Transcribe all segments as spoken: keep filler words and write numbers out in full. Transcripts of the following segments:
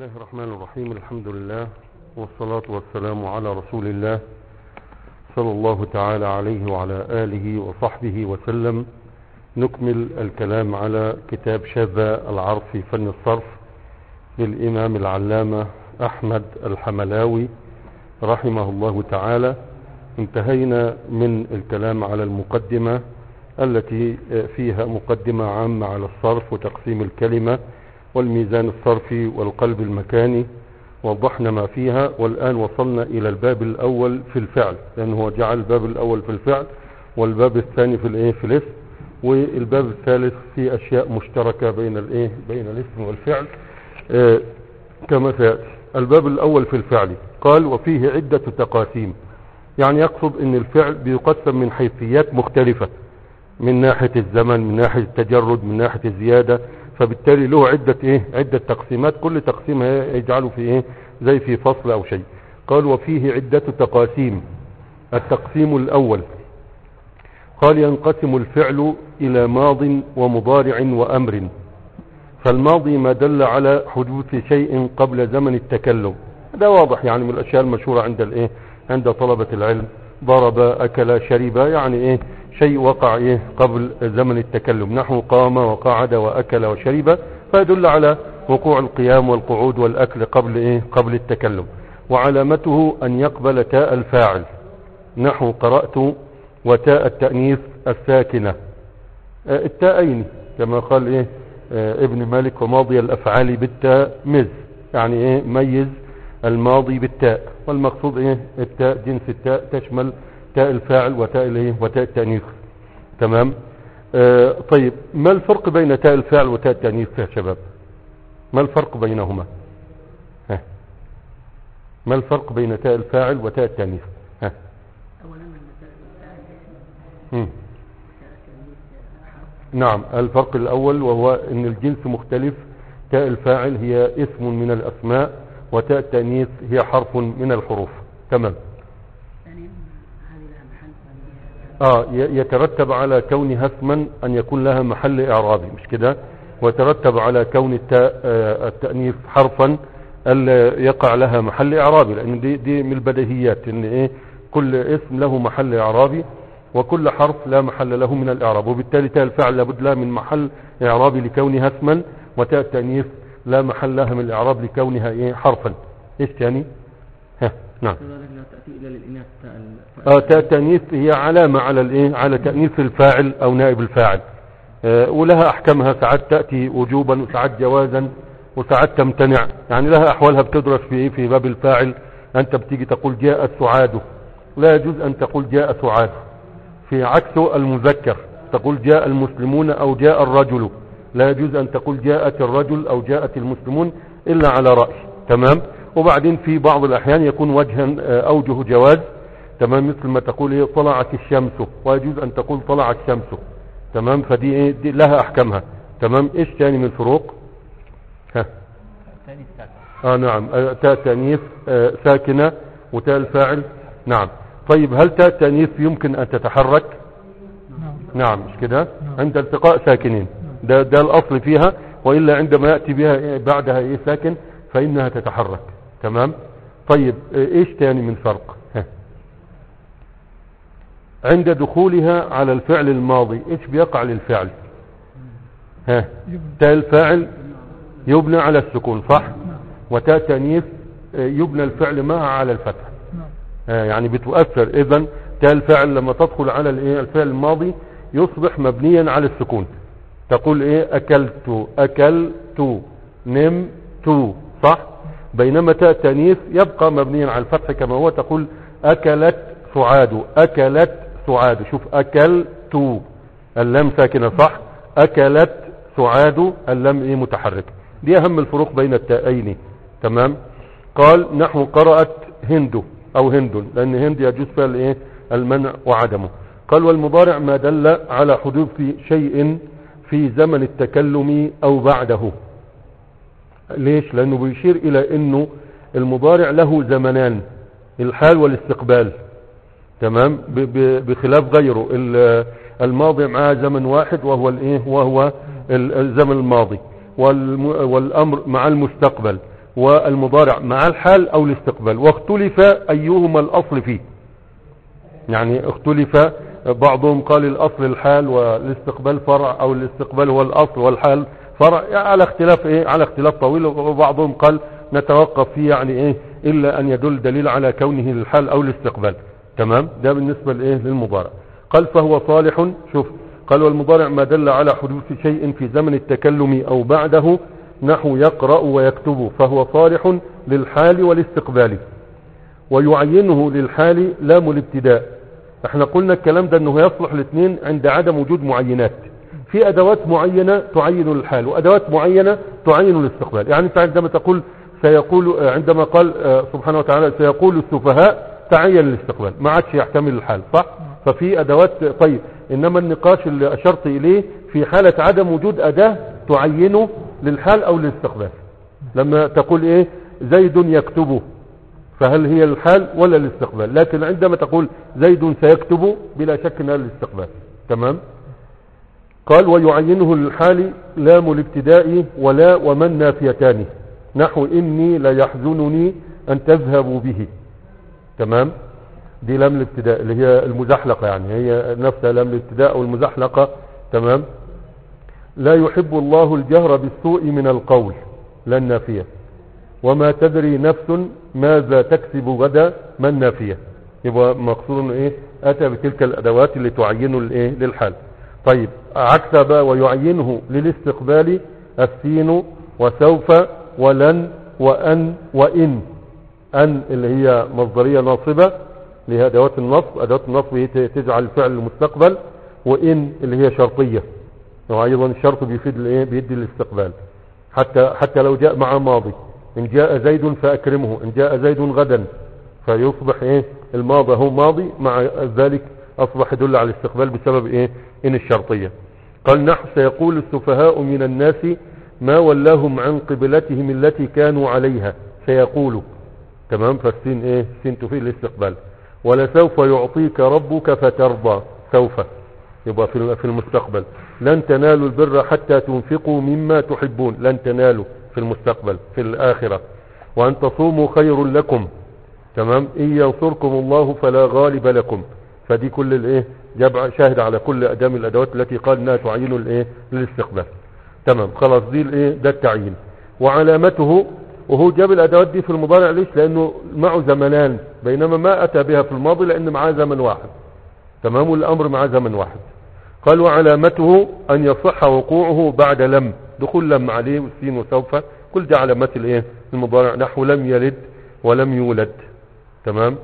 الله الرحمن الرحيم. الحمد لله والصلاة والسلام على رسول الله صلى الله تعالى عليه وعلى آله وصحبه وسلم. نكمل الكلام على كتاب شاذ العرف في فن الصرف للإمام العلامة أحمد الحملاوي رحمه الله تعالى. انتهينا من الكلام على المقدمة التي فيها مقدمة عامة على الصرف وتقسيم الكلمة والميزان الصرفي والقلب المكاني، وضحنا ما فيها. والآن وصلنا إلى الباب الأول في الفعل، لأنه جعل الباب الأول في الفعل والباب الثاني في الايه في الاسم، والباب الثالث في أشياء مشتركة بين الايه بين الاسم والفعل آه كما سيأتي. الباب الأول في الفعل قال وفيه عدة تقاسيم، يعني يقصد ان الفعل بيقسم من حيثيات مختلفة، من ناحية الزمن، من ناحية التجرد، من ناحية الزيادة، فبالتالي له عدة ايه عدة تقسيمات، كل تقسيم يجعله في ايه زي في فصل او شيء. قال وفيه عدة تقاسيم. التقسيم الاول قال ينقسم الفعل الى ماض ومضارع وامر. فالماضي ما دل على حدوث شيء قبل زمن التكلم، ده واضح يعني من الاشياء المشهورة عند الايه عند طلبة العلم. ضرب، اكل، شرب، يعني ايه شيء وقع ايه قبل زمن التكلم، نحو قام وقعد واكل وشرب، فيدل على وقوع القيام والقعود والاكل قبل ايه قبل التكلم. وعلامته ان يقبل تاء الفاعل، نحو قرأت وتاء التأنيث الساكنة، التاءين كما قال ايه ابن مالك وماضي الافعال بالتاء مز، يعني ايه ميز الماضي بالتاء، والمقصود ايه التاء جنس التاء تشمل تاء الفاعل وتاء الايه وتاء التأنيث. تمام. آه طيب ما الفرق بين تاء الفاعل وتاء التأنيث يا شباب؟ ما الفرق بينهما؟ ها ما الفرق بين تاء الفاعل وتاء التأنيث؟ ها اولا تاء الفاعل نعم. الفرق الاول وهو ان الجنس مختلف، تاء الفاعل هي اسم من الاسماء وتاء التأنيث هي حرف من الحروف. تمام. اه يترتب على كونها اسما ان يكون لها محل اعرابي، مش كده؟ ويترتب على كون التاء آه التأنيث حرفا الا يقع لها محل اعرابي، لان دي دي من البديهيات ان ايه كل اسم له محل اعرابي وكل حرف لا محل له من الاعراب، وبالتالي تاء الفاعل لابد لها من محل اعرابي لكونها اسما، وتاء التأنيث لا محل لها من الاعراب لكونها ايه حرفا. ايش ثاني؟ ها نعم. اه تاء التأنيث هي علامة على الايه على تأنيث الفاعل او نائب الفاعل، آه ولها احكامها، ساعات تأتي وجوبا وساعات جوازا وساعات تمتنع، يعني لها احوالها بتدرس في ايه في باب الفاعل. انت بتيجي تقول جاء السعاد، لا يجوز ان تقول جاء سعاد، في عكسه المذكر تقول جاء المسلمون او جاء الرجل، لا يجوز ان تقول جاءت الرجل او جاءت المسلمون الا على رأي. تمام. وبعدين في بعض الاحيان يكون وجها اوجه جواز، تمام، مثل ما تقول ايه طلعت الشمس، ويجوز ان تقول طلعت الشمس. تمام. فدي ايه دي لها احكامها. تمام. ايش تاني من الفروق؟ ها اه نعم. تاء التأنيث آه ساكنة وتاء الفاعل نعم. طيب هل تاء التأنيث يمكن ان تتحرك؟ نعم. نعم مش كده؟ عند التقاء ساكنين، ده ده الاصل فيها، والا عندما ياتي بها إيه بعدها ايه ساكن فانها تتحرك. تمام. طيب ايش تاني من فرق؟ ها. عند دخولها على الفعل الماضي ايش بيقع للفعل؟ ها تاء الفاعل يبنى على السكون، صح؟ وتاء التأنيث يبنى الفعل معها على الفتح، يعني بتؤثر. اذا تاء الفاعل لما تدخل على الايه الفعل الماضي يصبح مبنيا على السكون، تقول ايه اكلت، اكلت، نمت، صح؟ بينما تاء التأنيث يبقى مبنيا على الفتح كما هو، تقول اكلت سعاد، اكلت سعاد. شوف اكلت اللام ساكنة، صح؟ اكلت سعاد اللام ايه متحرك. دي اهم الفروق بين التاءين. تمام. قال نحو قرأت هند او هند، لان هند يجوز فيها الايه المنع وعدمه. قال والمضارع ما دل على حدوث شيء في زمن التكلم او بعده. ليش؟ لانه بيشير الى انه المضارع له زمنان، الحال والاستقبال. تمام. بخلاف غيره، الماضي معاه زمن واحد وهو الايه وهو الزمن الماضي، والامر مع المستقبل، والمضارع مع الحال او الاستقبال، واختلف ايهما الاصل فيه. يعني اختلف، بعضهم قال الاصل الحال والاستقبال فرع، او الاستقبال هو الاصل والحال فرع، يعني على اختلاف ايه على اختلاف طويل. وبعضهم قال نتوقف فيه يعني ايه الا ان يدل دليل على كونه الحال او الاستقبال. تمام. ده بالنسبة لايه للمضارع. قال فهو صالح. شوف، قال والمضارع ما دل على حدوث شيء في زمن التكلم او بعده، نحو يقرأ ويكتب، فهو صالح للحال والاستقبال، ويعينه للحال لام الابتداء. احنا قلنا الكلام ده انه يصلح الاثنين عند عدم وجود معينات. في ادوات معينة تعين الحال، وادوات معينة تعين الاستقبال. يعني انت عندما تقول سيقول، عندما قال سبحانه وتعالى سيقول السفهاء، تعين الاستقبال، ما عادش يحتمل الحال، صح؟ ففي ادوات. طيب، انما النقاش اللي اشرت اليه في حالة عدم وجود اداة تعينه للحال او للاستقبال. لما تقول ايه زيد يكتب، فهل هي الحال ولا الاستقبال؟ لكن عندما تقول زيد سيكتب، بلا شك انها الاستقبال. تمام. قال ويعينه للحال لام الابتداء ولا ومن نافيتان، نحو اني لا يحزنني ان تذهبوا به. تمام. دي لام الابتداء اللي هي المزحلقة، يعني هي نفسها لام الابتداء او المزحلقة. تمام. لا يحب الله الجهر بالسوء من القول، لا النافية. وما تدري نفس ماذا تكسب غدا، ما النافية. يبقى مقصود ايه اتى بتلك الادوات اللي تعينه الايه للحال. طيب، عكس بقى ويعينه للاستقبال السين وسوف ولن وان وان. ان اللي هي مصدرية ناصبة اللي هي ادوات النصب، ادوات النصب هي تجعل الفعل المستقبل، وان اللي هي شرطية، وايضا الشرط بيفيد الايه بيدي الاستقبال. حتى حتى لو جاء مع ماضي، ان جاء زيد فاكرمه، ان جاء زيد غدا، فيصبح ايه الماضي هو ماضي، مع ذلك اصبح يدل على الاستقبال بسبب ايه ان الشرطية. قال نحو سيقول السفهاء من الناس ما ولاهم عن قبلتهم التي كانوا عليها، سيقولوا. تمام. فالسين ايه سين تفيد الاستقبال. ولسوف يعطيك ربك فترضى، سوف يبقى في المستقبل. لن تنالوا البر حتى تنفقوا مما تحبون، لن تنالوا في المستقبل في الآخرة. وأن تصوموا خير لكم. تمام. إن ينصركم الله فلا غالب لكم. فدي كل الايه جاب شاهد على كل ادام الادوات التي قال انها تعين الايه للاستقبال. تمام. خلاص دي الايه ده التعيين. وعلامته، وهو جاب الادوات دي في المضارع ليش؟ لانه معه زمنان، بينما ما اتى بها في الماضي لان معاه زمن واحد. تمام. والامر معاه زمن واحد. قال وعلامته ان يصح وقوعه بعد لم، دخول لم عليه والسين وسوف، كل دي علامات الايه المضارع، نحو لم يلد ولم يولد. تمام.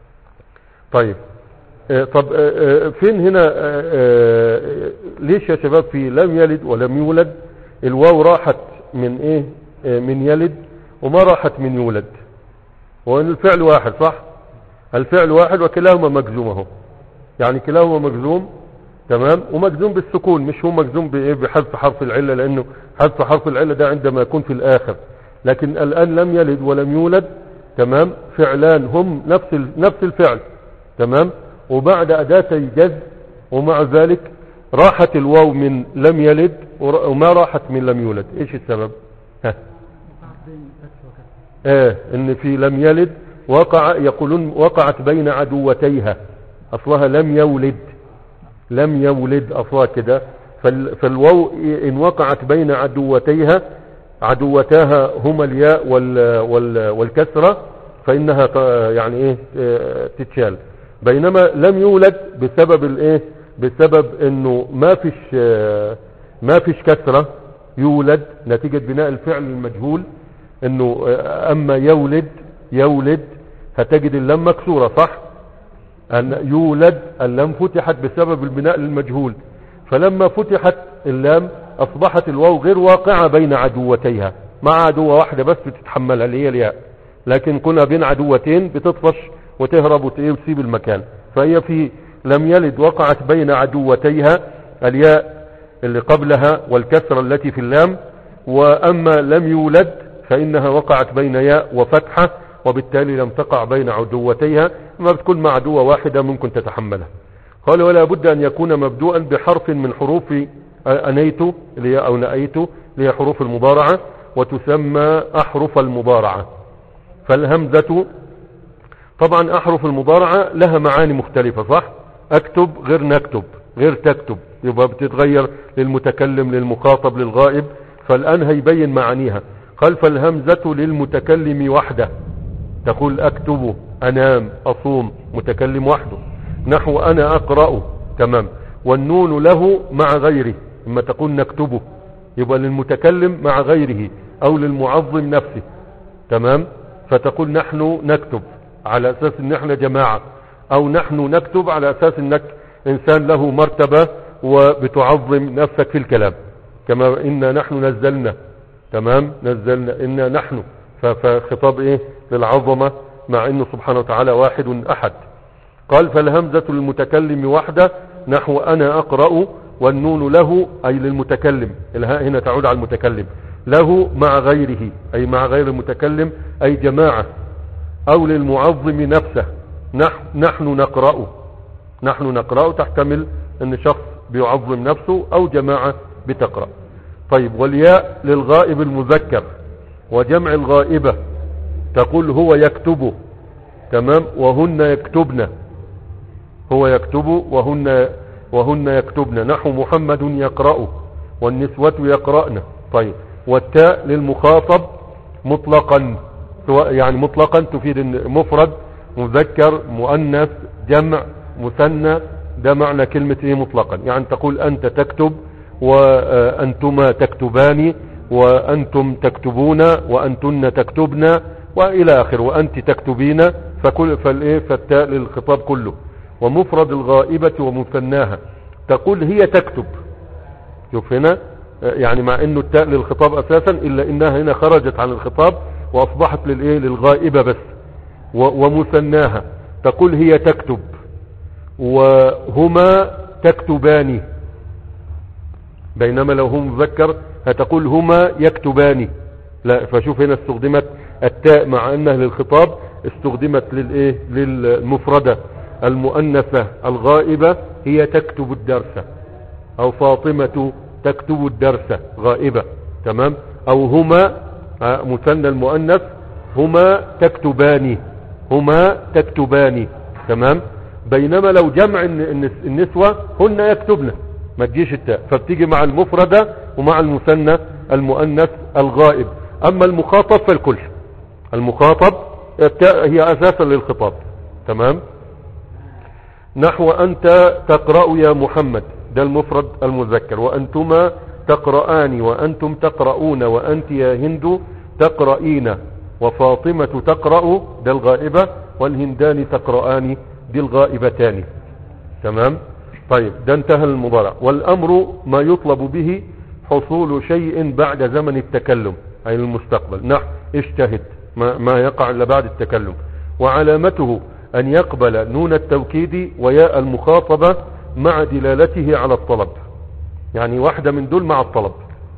طيب، اه طب اه فين هنا اه ليش يا شباب في لم يلد ولم يولد الواو راحت من ايه من يلد وما راحت من يولد؟ وان الفعل واحد، صح؟ الفعل واحد وكلاهما مجزوم اهو، يعني كلاهما مجزوم. تمام. ومجزوم بالسكون، مش هو مجزوم بايه بحذف حرف العله، لانه حذف حرف العله ده عندما يكون في الاخر. لكن الان لم يلد ولم يولد، تمام، فعلان هم نفس نفس الفعل. تمام. وبعد اداتي الجزم، ومع ذلك راحت الواو من لم يلد وما راحت من لم يولد. ايش السبب؟ ها اه ان في لم يلد وقع، يقولون وقعت بين عدوتيها، اصلها لم يولد، لم يولد اصلها كده. فالواو ان وقعت بين عدوتيها، عدوتاها هما الياء وال وال والكسرة، فانها يعني ايه تتشال. بينما لم يولد بسبب الايه بسبب انه ما فيش ما فيش كسرة، يولد نتيجة بناء الفعل المجهول. انه اما يولد يولد هتجد اللام مكسورة، صح؟ ان يولد اللام فتحت بسبب البناء المجهول، فلما فتحت اللام اصبحت الواو غير واقعة بين عدوتيها، مع عدوة واحدة بس بتتحملها اللي هي الياء، لكن كنا بين عدوتين بتطفش وتهرب وتسيب المكان. فهي في لم يلد وقعت بين عدوتيها الياء اللي قبلها والكسرة التي في اللام. واما لم يولد فانها وقعت بين ياء وفتحة، وبالتالي لم تقع بين عدوتيها، ما بتكون مع عدوة واحدة ممكن تتحملها. قال ولا بد ان يكون مبدوءا بحرف من حروف انيت اللي هي او نأيت اللي هي حروف المضارعة، وتسمى أحرف المضارعة. فالهمزة طبعا أحرف المضارعة لها معاني مختلفة، صح؟ أكتب غير نكتب غير تكتب، يبقى بتتغير للمتكلم للمخاطب للغائب. فالآن هيبين معانيها. قال فالهمزة للمتكلم وحده، تقول أكتب، أنام، أصوم، متكلم وحده. نحو أنا أقرأ، تمام. والنون له مع غيره، اما تقول نكتبه يبقى للمتكلم مع غيره أو للمعظم نفسه، تمام. فتقول نحن نكتب على أساس ان احنا جماعة، أو نحن نكتب على أساس انك إنسان له مرتبة وبتعظم نفسك في الكلام، كما إن نحن نزلنا، تمام، نزلنا إن نحن، فخطاب إيه للعظمة مع إنه سبحانه وتعالى واحد أحد. قال فالهمزة للمتكلم وحده، نحو أنا أقرأ، والنون له أي للمتكلم، الهاء هنا تعود على المتكلم، له مع غيره أي مع غير المتكلم أي جماعة، أو للمعظم نفسه، نحن, نحن نقرأ، نحن نقرأ تحتمل أن شخص بيعظم نفسه أو جماعة بتقرأ. طيب والياء للغائب المذكر وجمع الغائبة، تقول هو يكتب، تمام، وهن يكتبن، هو يكتب وهن وهن يكتبن، نحو محمد يقرأ والنسوة يقرأن. طيب والتاء للمخاطب مطلقا، يعني مطلقا تفيد مفرد مذكر مؤنث جمع مثنى، ده معنى كلمة ايه مطلقا. يعني تقول انت تكتب وانتما تكتبان وانتم تكتبون وانتن تكتبن والى اخر، وانت تكتبين، فكل فالايه فالتاء للخطاب كله. ومفرد الغائبة ومثناها، تقول هي تكتب، شوف هنا يعني مع انه التاء للخطاب اساسا الا انها هنا خرجت عن الخطاب واصبحت للايه للغائبة بس. ومثناها تقول هي تكتب وهما تكتبان، بينما لو هم مذكر هتقول هما يكتبان. لا، فشوف هنا استخدمت التاء مع انها للخطاب، استخدمت للايه للمفردة المؤنثة الغائبة، هي تكتب الدرس، او فاطمة تكتب الدرس غائبة، تمام. او هما مثنى المؤنث، هما تكتبان، هما تكتبان، تمام. بينما لو جمع النسوة هن يكتبن ما تجيش التاء، فبتيجي مع المفردة ومع المثنى المؤنث الغائب. اما المخاطب فالكل، المخاطب التاء هي اساسا للخطاب، تمام. نحو انت تقرأ يا محمد، ده المفرد المذكر، وانتما تقرآن وانتم تقرؤون، وانت يا هند تقرئين، وفاطمة تقرأ ده الغائبة، والهندان تقرآن دي الغائبتان، تمام. طيب ده انتهى المضارع. والامر ما يطلب به حصول شيء بعد زمن التكلم اي المستقبل، نحو اجتهد، ما, ما يقع الا بعد التكلم. وعلامته ان يقبل نون التوكيد وياء المخاطبة مع دلالته على الطلب، يعني واحدة من دول مع الطلب،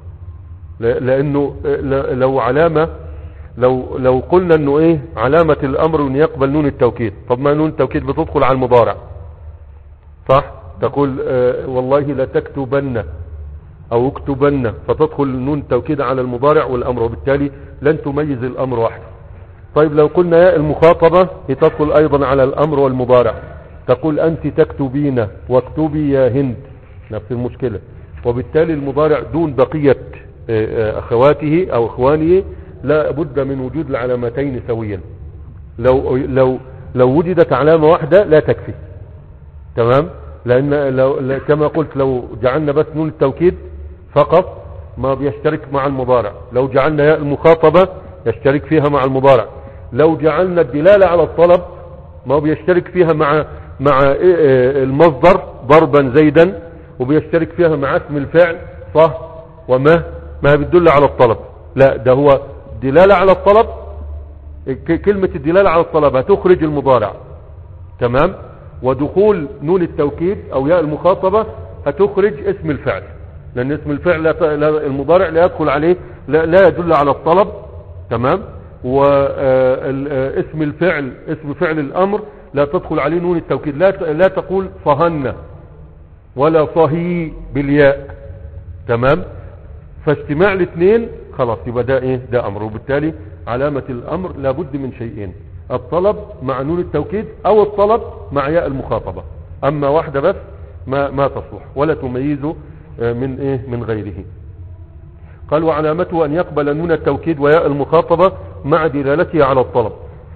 لانه لو علامة لو لو قلنا انه ايه علامة الامر ان يقبل نون التوكيد، طب ما نون التوكيد بتدخل على المضارع، صح؟ تقول آه والله لا تكتبن او اكتبن، فتدخل نون التوكيد على المضارع والامر، وبالتالي لن تميز الامر وحده. طيب لو قلنا يا المخاطبة تدخل ايضا على الامر والمضارع، تقول انت تكتبين واكتبي يا هند، نفس المشكلة، وبالتالي المضارع دون بقية آه اخواته او اخوانه لا بد من وجود العلامتين سويا. لو لو لو وجدت علامة واحدة لا تكفي، تمام. لان لو كما قلت لو جعلنا بس نون التوكيد فقط ما بيشترك مع المضارع، لو جعلنا ياء المخاطبة يشترك فيها مع المضارع، لو جعلنا الدلالة على الطلب ما بيشترك فيها مع مع المصدر ضربا زيدا، وبيشترك فيها مع اسم الفعل صح وما ما بتدل على الطلب. لا، ده هو دلالة على الطلب، كلمة الدلالة على الطلب هتخرج المضارع، تمام. ودخول نون التوكيد او ياء المخاطبة هتخرج اسم الفعل، لان اسم الفعل لا المضارع لا يدخل عليه، لا, لا يدل على الطلب، تمام. واسم الفعل اسم فعل الامر لا تدخل عليه نون التوكيد، لا لا تقول صهن ولا صهي بالياء، تمام. فاجتماع الاثنين خلاص يبقى ده ايه ده امر. وبالتالي علامة الامر لابد من شيئين: الطلب مع نون التوكيد او الطلب مع ياء المخاطبة. اما واحدة بس ما ما تصلح ولا تميز من ايه من غيره. قال وعلامته ان يقبل نون التوكيد وياء المخاطبة مع دلالته على الطلب.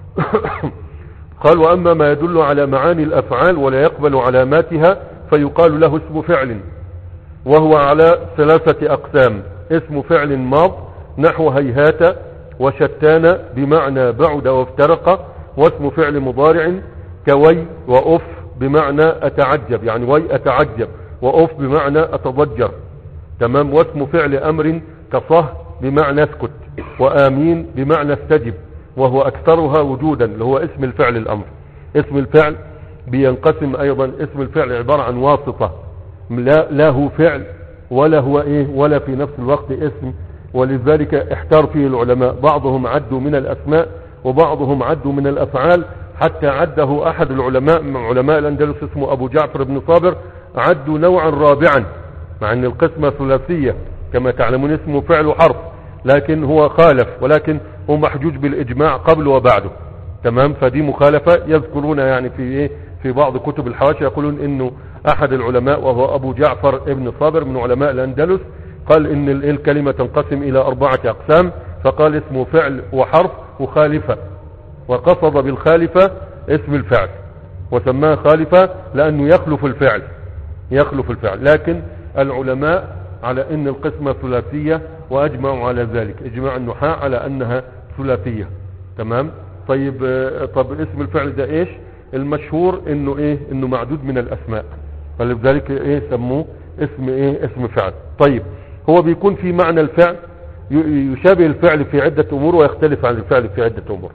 قال واما ما يدل على معاني الافعال ولا يقبل علاماتها فيقال له اسم فعل، وهو على ثلاثة اقسام: اسم فعل ماض نحو هيهات وشتان بمعنى بعد وافترق، واسم فعل مضارع كوي وأف بمعنى أتعجب، يعني وي أتعجب، وأف بمعنى أتضجر. تمام. واسم فعل أمر كصه بمعنى اسكت، وآمين بمعنى استجب، وهو أكثرها وجودا اللي هو اسم الفعل الأمر. اسم الفعل بينقسم أيضا، اسم الفعل عبارة عن واسطة، لا, لا هو فعل ولا هو إيه ولا في نفس الوقت اسم. ولذلك احتار فيه العلماء، بعضهم عدوا من الأسماء وبعضهم عدوا من الأفعال، حتى عده أحد العلماء من علماء الأندلس اسمه أبو جعفر بن صابر، عدوا نوعا رابعا، مع أن القسمة ثلاثية كما تعلمون اسمه فعل وحرف، لكن هو خالف، ولكن هو محجوج بالإجماع قبل وبعده. تمام. فدي مخالفة يذكرون يعني في إيه في بعض كتب الحواشي، يقولون إنه أحد العلماء وهو أبو جعفر ابن صابر من علماء الأندلس قال إن الكلمة تنقسم إلى أربعة أقسام، فقال اسمه فعل وحرف وخالفة، وقصد بالخالفة اسم الفعل وسماه خالفة لأنه يخلف الفعل يخلف الفعل لكن العلماء على ان القسمة ثلاثية واجمعوا على ذلك، اجماع النحاة على انها ثلاثية. تمام. طيب طب اسم الفعل ده ايش؟ المشهور انه ايه انه معدود من الاسماء، فلذلك ايه سموه اسم ايه اسم فعل. طيب هو بيكون في معنى الفعل، يشابه الفعل في عدة امور ويختلف عن الفعل في عدة امور.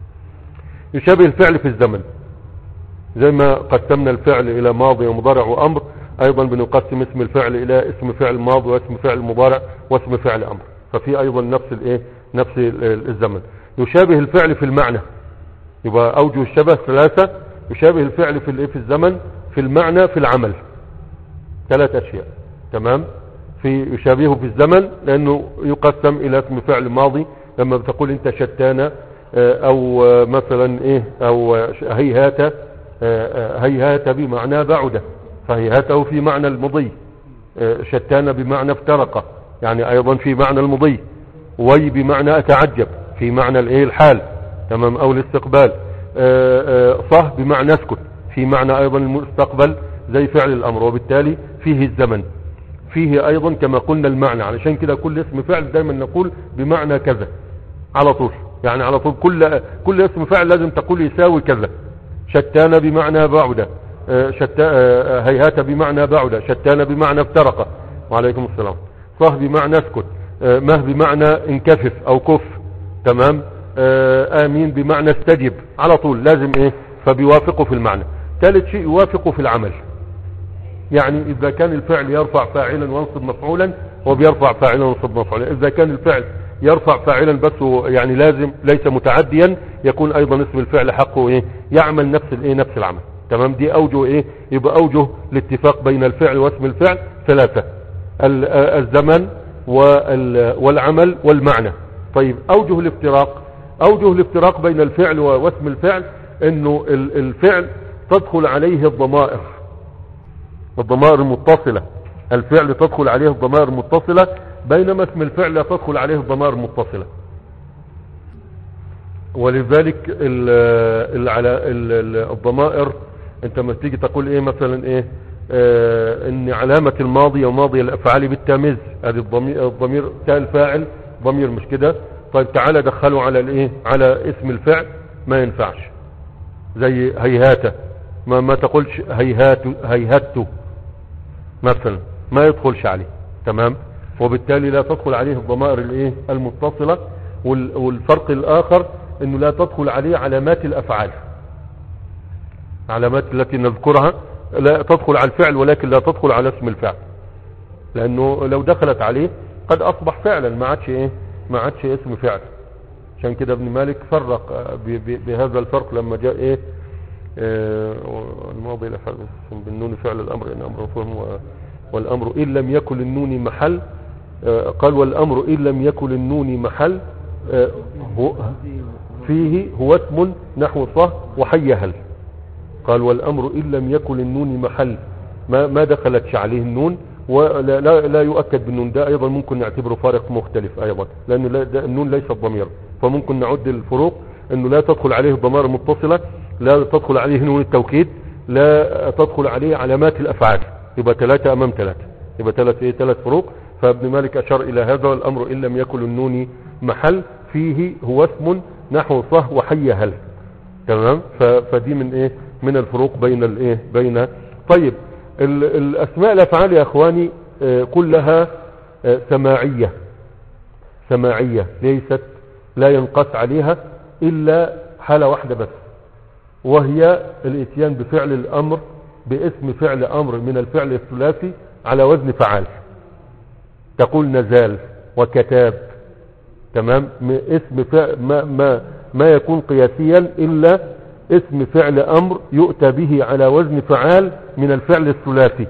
يشابه الفعل في الزمن، زي ما قسمنا الفعل الى ماضي ومضارع وامر، ايضا بنقسم اسم الفعل الى اسم فعل ماضي واسم فعل مضارع واسم فعل امر، ففي ايضا نفس الايه نفس الزمن. يشابه الفعل في المعنى، يبقى اوجه الشبه ثلاثة: يشابه الفعل في الايه في الزمن، في المعنى، في العمل، ثلاث اشياء. تمام. في يشابهه في الزمن لانه يقسم الى اسم فعل ماضي، لما بتقول انت شتان او مثلا ايه او هيهات، هيهات بمعنى بعد، فهيهاته في معنى المضي، شتان بمعنى افترق يعني ايضا في معنى المضي، وي بمعنى اتعجب في معنى الايه الحال. تمام. او الاستقبال، صه بمعنى اسكت في معنى ايضا المستقبل زي فعل الامر. وبالتالي فيه الزمن، فيه ايضا كما قلنا المعنى. علشان كده كل اسم فعل دايما نقول بمعنى كذا على طول، يعني على طول كل كل اسم فعل لازم تقول يساوي كذا. شتان بمعنى بعد، شتا هيهات بمعنى بعد، شتان بمعنى افترق، وعليكم السلام. صه بمعنى اسكت، مه بمعنى انكفف او كف. تمام. امين بمعنى استجب، على طول لازم ايه فبيوافقه في المعنى. ثالث شيء يوافقه في العمل، يعني اذا كان الفعل يرفع فاعلا وينصب مفعولا هو بيرفع فاعلا وينصب مفعولا. اذا كان الفعل يرفع فاعلا بس يعني لازم ليس متعديا، يكون ايضا اسم الفعل حقه ايه يعمل نفس الايه نفس العمل. تمام. دي اوجه ايه يبقى اوجه الاتفاق بين الفعل واسم الفعل ثلاثة: الزمن والعمل والمعنى. طيب اوجه الافتراق، اوجه الافتراق بين الفعل واسم الفعل انه الفعل تدخل عليه الضمائر الضمائر المتصلة، الفعل تدخل عليه الضمائر المتصلة، بينما اسم الفعل لا تدخل عليه الضمائر المتصلة. ولذلك ال ال على الضمائر انت ما تيجي تقول ايه مثلا ايه اه ان علامة الماضي وماضي الافعال بالتمييز، ادي الضمير الضمير تاء الفاعل ضمير مش كده. طيب تعالى دخله على الايه على اسم الفعل، ما ينفعش. زي هيهات، ما ما تقولش هيهات هيهات مثلا، ما يدخلش عليه. تمام. وبالتالي لا تدخل عليه الضمائر الايه المتصلة. والفرق الاخر انه لا تدخل عليه علامات الافعال، علامات التي نذكرها لا تدخل على الفعل ولكن لا تدخل على اسم الفعل، لانه لو دخلت عليه قد اصبح فعلا ما عادش ايه ما عادش اسم فعل. عشان كده ابن مالك فرق بهذا الفرق لما جاء ايه اه الماضي الافعال بالنون فعل الامر ان امر فهم، والامر ان لم يكن النون محل آه قال والأمر إن لم يكن للنون محل آه هو فيه هو اسم نحو صه وحي هل. قال والأمر إن لم يكن للنون محل ما, ما دخلتش عليه النون ولا لا, لا يؤكد بالنون. ده أيضا ممكن نعتبره فارق مختلف أيضا لأن لا النون ليس ضمير، فممكن نعد الفروق أنه لا تدخل عليه الضمائر المتصلة، لا تدخل عليه نون التوكيد، لا تدخل عليه علامات الأفعال. يبقى ثلاثة أمام ثلاثة، يبقى ثلاث إيه ثلاث فروق. فابن مالك أشار إلى هذا الأمر إن لم يكن النون محل فيه هو اسم نحو صه وحي هل. تمام. فدي من إيه من الفروق بين الإيه بين. طيب الأسماء الأفعال يا أخواني آه كلها آه سماعية سماعية ليست لا ينقص عليها إلا حالة واحدة بس، وهي الاتيان بفعل الأمر باسم فعل أمر من الفعل الثلاثي على وزن فعال. تقول نزال وكتاب. تمام. اسم فعل ما, ما, ما يكون قياسيا إلا اسم فعل أمر يؤتى به على وزن فعال من الفعل الثلاثي.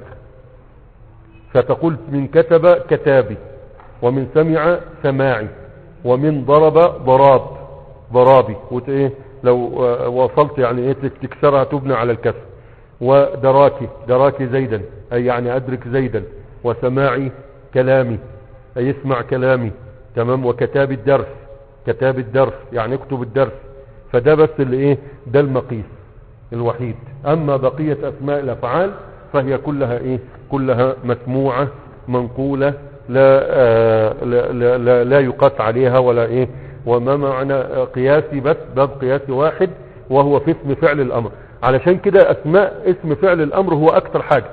فتقول من كتب كتابي، ومن سمع سماعي، ومن ضرب ضراب ضرابي. وإيه لو وصلت يعني ايه تكسرها تبنى على الكسر. ودراكي دراكي زيدا أي يعني أدرك زيدا. وسماعي كلامي أي اسمع كلامي. تمام. وكتاب الدرس كتاب الدرس يعني اكتب الدرس. فده بس اللي ايه ده المقيس الوحيد. اما بقية اسماء الافعال فهي كلها ايه كلها مسموعة منقولة لا, آه لا, لا, لا, لا يقاس عليها ولا ايه. وما معنى قياسي بس باب قياسي واحد وهو في اسم فعل الامر. علشان كده اسماء اسم فعل الامر هو اكثر حاجة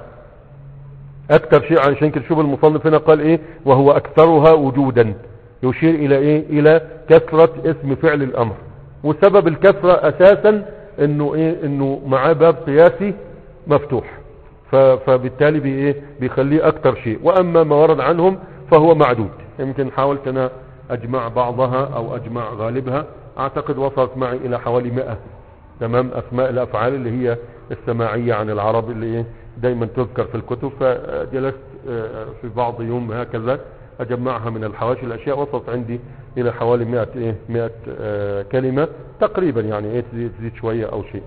اكثر شيء. علشان كده شوف المصنف هنا قال ايه وهو اكثرها وجودا، يشير الى ايه الى كثرة اسم فعل الامر. وسبب الكثرة اساسا انه ايه انه معاه باب قياسي مفتوح، فبالتالي بي ايه بيخليه اكثر شيء. واما ما ورد عنهم فهو معدود. يمكن حاولت انا اجمع بعضها او اجمع غالبها، اعتقد وصلت معي الى حوالي مئة. تمام. اسماء الافعال اللي هي السماعية عن العرب اللي ايه دايما تذكر في الكتب. فجلست في بعض يوم هكذا اجمعها من الحواشي الاشياء، وصلت عندي الى حوالي مئة ايه مئة آه كلمة تقريبا يعني ايه تزيد, تزيد شوية او شيء.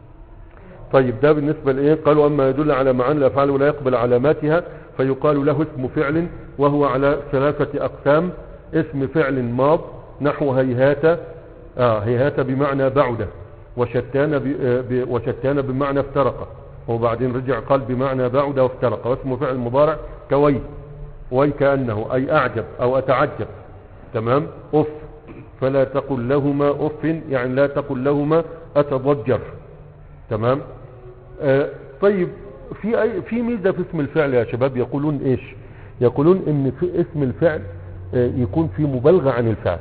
طيب ده بالنسبة لايه. قالوا اما يدل على معاني الافعال ولا يقبل علاماتها فيقال له اسم فعل، وهو على ثلاثة اقسام. اسم فعل ماض نحو هيهات اه هيهات بمعنى بعد، وشتان ب... وشتان بمعنى افترق، وبعدين رجع قال بمعنى بعد وافترق. واسم فعل مضارع كوي وي كأنه أي أعجب أو أتعجب. تمام. أف فلا تقل لهما أف يعني لا تقل لهما أتضجر. تمام. آه طيب في أي في ميزة في اسم الفعل يا شباب. يقولون إيش يقولون إن في اسم الفعل آه يكون في مبالغة عن الفعل.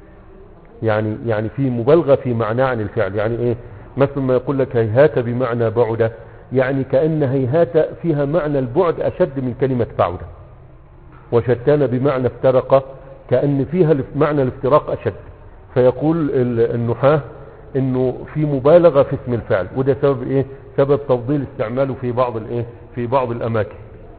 يعني يعني في مبالغة في معنى عن الفعل. يعني إيه مثل ما يقول لك هيهات بمعنى بعد، يعني كأن هيهات فيها معنى البعد أشد من كلمة بعد. وشتان بمعنى افترق كأن فيها معنى الافتراق أشد. فيقول النحاة انه في مبالغة في اسم الفعل، وده سبب ايه سبب تفضيل استعماله في بعض الايه في بعض الاماكن.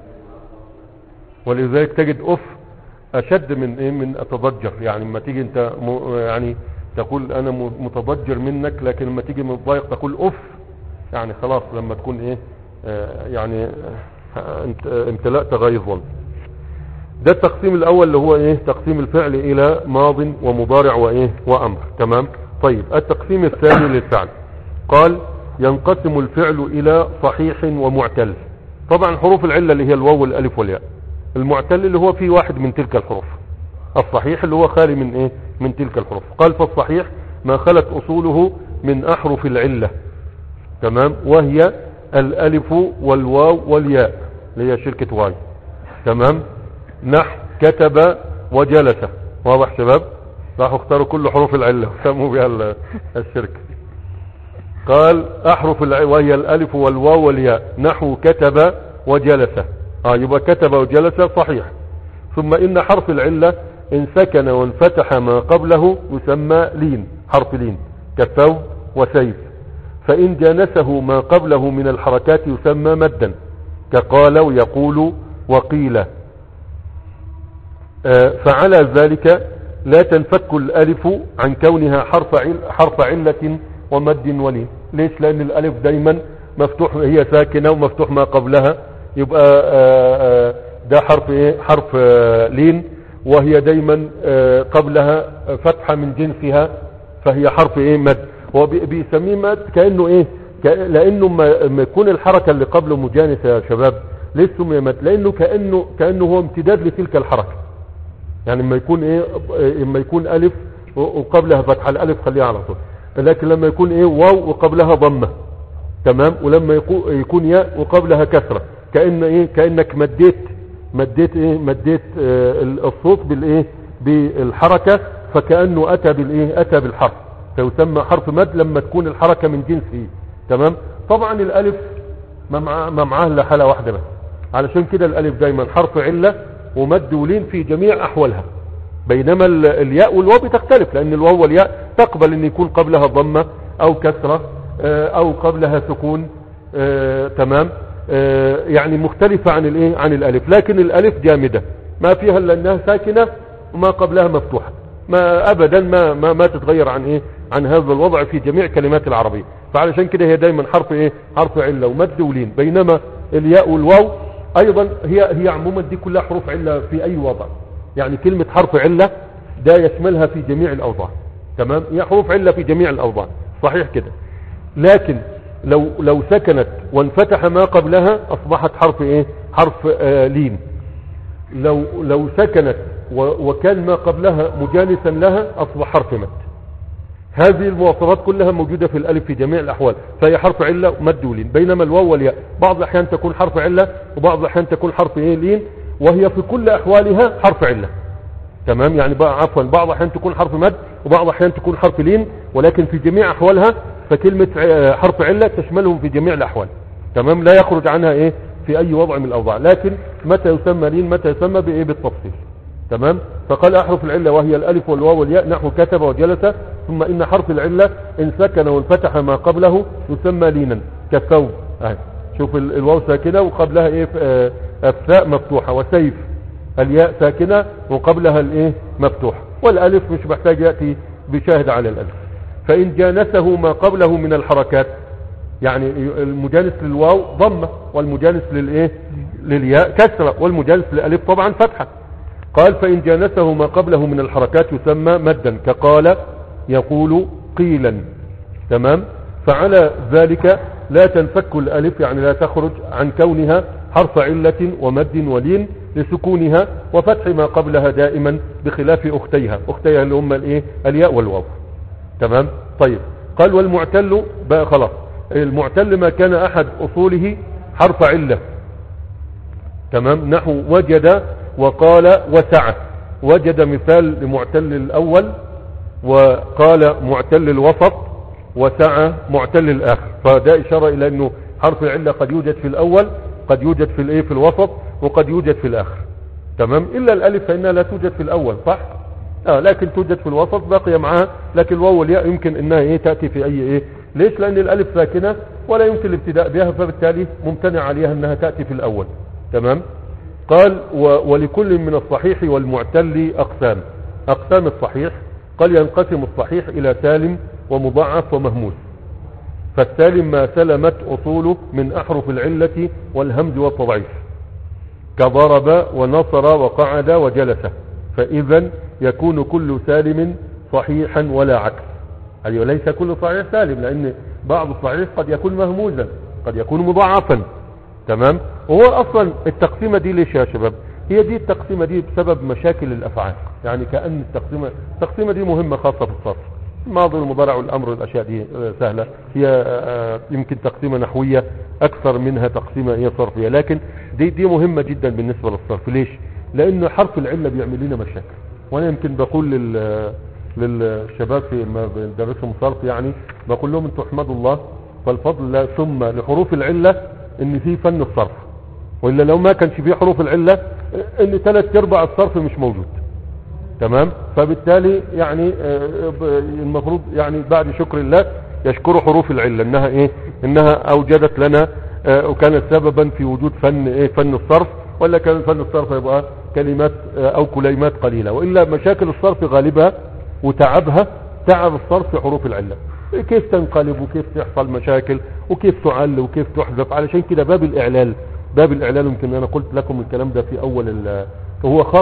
ولذلك تجد اف اشد من ايه من اتضجر. يعني لما تيجي انت يعني تقول انا متضجر منك، لكن لما تيجي متضايق تقول اف. يعني خلاص لما تكون ايه آه يعني آه انت امتلأت غيظا. ده التقسيم الاول اللي هو ايه تقسيم الفعل الى ماض ومضارع وايه وامر. تمام. طيب التقسيم الثاني للفعل قال ينقسم الفعل الى صحيح ومعتل. طبعا حروف العلة اللي هي الواو والالف والياء. المعتل اللي هو فيه واحد من تلك الحروف. الصحيح اللي هو خالي من ايه من تلك الحروف. قال فالصحيح ما خلت اصوله من احرف العلة. تمام. وهي الالف والواو والياء اللي هي شركة واي. تمام. نحو كتب وجلس. واضح شباب؟ راحوا اختاروا كل حروف العلة وسموا بها الشركة. قال احرف العلة وهي الالف والواو والياء نحو كتب وجلس. اه يبقى كتب وجلس صحيح. ثم ان حرف العلة ان سكن وانفتح ما قبله يسمى لين، حرف لين كالثوب وسيف. فان جانسه ما قبله من الحركات يسمى مدا كقال ويقول وقيل. آه فعلى ذلك لا تنفك الالف عن كونها حرف عل حرف علة ومد ولين. ليش؟ لان الالف دايما مفتوح، هي ساكنة ومفتوح ما قبلها، يبقى آه آه ده حرف ايه؟ حرف آه لين، وهي دايما آه قبلها فتحة من جنسها، فهي حرف ايه؟ مد. هو بيسميه مد كأنه ايه؟ لانه ما يكون الحركة اللي قبله مجانسة يا شباب، ليش سمي مد؟ لانه كأنه كأنه هو امتداد لتلك الحركة. يعني لما يكون ايه؟ لما يكون الف وقبلها فتحة، الالف خليها على طول، لكن لما يكون ايه؟ واو وقبلها ضمة، تمام، ولما يكون ياء وقبلها كسرة، كأن ايه؟ كأنك مديت مديت ايه؟ مديت اه الصوت بالايه؟ بالحركة، فكأنه اتى بالايه؟ اتى بالحرف، فيسمى حرف مد لما تكون الحركة من جنسه. تمام. طبعا الالف ما معاه ما معاه الا حالة واحدة بس، علشان كده الالف دايما حرف علة ومد ولين في جميع احوالها، بينما الياء والواو بتختلف، لان الواو والياء تقبل ان يكون قبلها ضمة او كسرة او قبلها سكون. آه تمام. آه يعني مختلفة عن الايه؟ عن الالف، لكن الالف جامدة ما فيها الا انها ساكنة وما قبلها مفتوحة، ما ابدا ما ما, ما تتغير عن ايه؟ عن هذا الوضع في جميع كلمات العربية. فعلشان كده هي دايما حرف ايه؟ حرف علة ومد ولين، بينما الياء والواو ايضا هي هي عموما دي كلها حروف علة في اي وضع. يعني كلمة حرف علة ده يشملها في جميع الاوضاع، تمام، هي حروف علة في جميع الاوضاع، صحيح كده. لكن لو لو سكنت وانفتح ما قبلها اصبحت حرف ايه؟ حرف آه لين. لو لو سكنت وكان ما قبلها مجانسا لها اصبح حرف مد. هذه المواصفات كلها موجودة في الالف في جميع الاحوال، فهي حرف علة مد ولين. بينما الواو والياء بعض الاحيان تكون حرف علة وبعض الاحيان تكون حرف ايه؟ لين، وهي في كل احوالها حرف علة. تمام. يعني بقى عفوا بعض الاحيان تكون حرف مد وبعض الاحيان تكون حرف لين، ولكن في جميع احوالها فكلمة حرف علة تشملهم في جميع الاحوال. تمام. لا يخرج عنها ايه؟ في اي وضع من الاوضاع. لكن متى يسمى لين متى يسمى بايه؟ بالتفصيل. تمام. فقال احرف العلة وهي الالف والواو والياء نحو كتب وجلس، ثم ان حرف العلة ان سكن وانفتح ما قبله يسمى لينا كالثوب. اهي شوف الواو ساكنة وقبلها ايه؟ الثاء مفتوحة، وسيف الياء ساكنة وقبلها الايه؟ مفتوحة، والالف مش محتاج يأتي بشاهد على الالف. فان جانسه ما قبله من الحركات، يعني المجانس للواو ضمة، والمجانس للايه؟ للياء كسرة، والمجانس للالف طبعا فتحة. قال فان جانسه ما قبله من الحركات يسمى مدا كقال يقول قيلا. تمام. فعلى ذلك لا تنفك الالف، يعني لا تخرج عن كونها حرف علة ومد ولين لسكونها وفتح ما قبلها دائما، بخلاف اختيها اختيها اللي هم الايه؟ الياء والواو. تمام. طيب. قال والمعتل بقى خلاص، المعتل ما كان احد اصوله حرف علة. تمام. نحو وجد وقال وسعى. وجد مثال لمعتل الاول، وقال معتل الوسط، وسعى معتل الاخر. فده اشارة الى انه حرف العلة قد يوجد في الاول، قد يوجد في الايه؟ في الوسط، وقد يوجد في الاخر. تمام. الا الالف فانها لا توجد في الاول، صح؟ اه لكن توجد في الوسط باقية معها، لكن الواو والياء يمكن انها ايه؟ تأتي في اي ايه؟ ليش؟ لان الالف ساكنة ولا يمكن الابتداء بها، فبالتالي ممتنع عليها انها تأتي في الاول. تمام. قال ولكل من الصحيح والمعتل اقسام. اقسام الصحيح قال ينقسم الصحيح الى سالم ومضاعف ومهموس. فالسالم ما سلمت اصوله من احرف العلة والهمز والتضعيف، كضرب ونصر وقعد وجلس، فاذا يكون كل سالم صحيحا ولا عكس. أي ليس كل صحيح سالم، لان بعض الصحيح قد يكون مهموزا، قد يكون مضاعفا. تمام. وهو اصلا التقسيمة دي ليش يا شباب؟ هي دي التقسيمة دي بسبب مشاكل الافعال. يعني كأن التقسيمة التقسيمة دي مهمة خاصة في الصرف، الماضي والمضارع والامر والاشياء دي سهلة، هي يمكن تقسيمة نحوية اكثر منها تقسيمة هي صرفية، لكن دي دي مهمة جدا بالنسبة للصرف. ليش؟ لان حرف العلة بيعمل لنا مشاكل. وانا يمكن بقول لل للشباب في ما بدرسهم صرف، يعني بقول لهم انتم احمدوا الله فالفضل ثم لحروف العلة ان في فن الصرف، والا لو ما كانش فيه حروف العلة ان ثلاث ارباع الصرف مش موجود. تمام. فبالتالي يعني المفروض يعني بعد شكر الله يشكروا حروف العلة انها ايه؟ انها اوجدت لنا وكانت سببا في وجود فن ايه؟ فن الصرف. ولا كان فن الصرف يبقى كلمات او كليمات قليلة، وإلا مشاكل الصرف غالبها وتعبها تعب الصرف في حروف العلة، كيف تنقلب وكيف تحصل مشاكل وكيف تعل وكيف تحذف. علشان كده باب الإعلال باب الإعلال يمكن أنا قلت لكم الكلام ده في أول ال هو خاص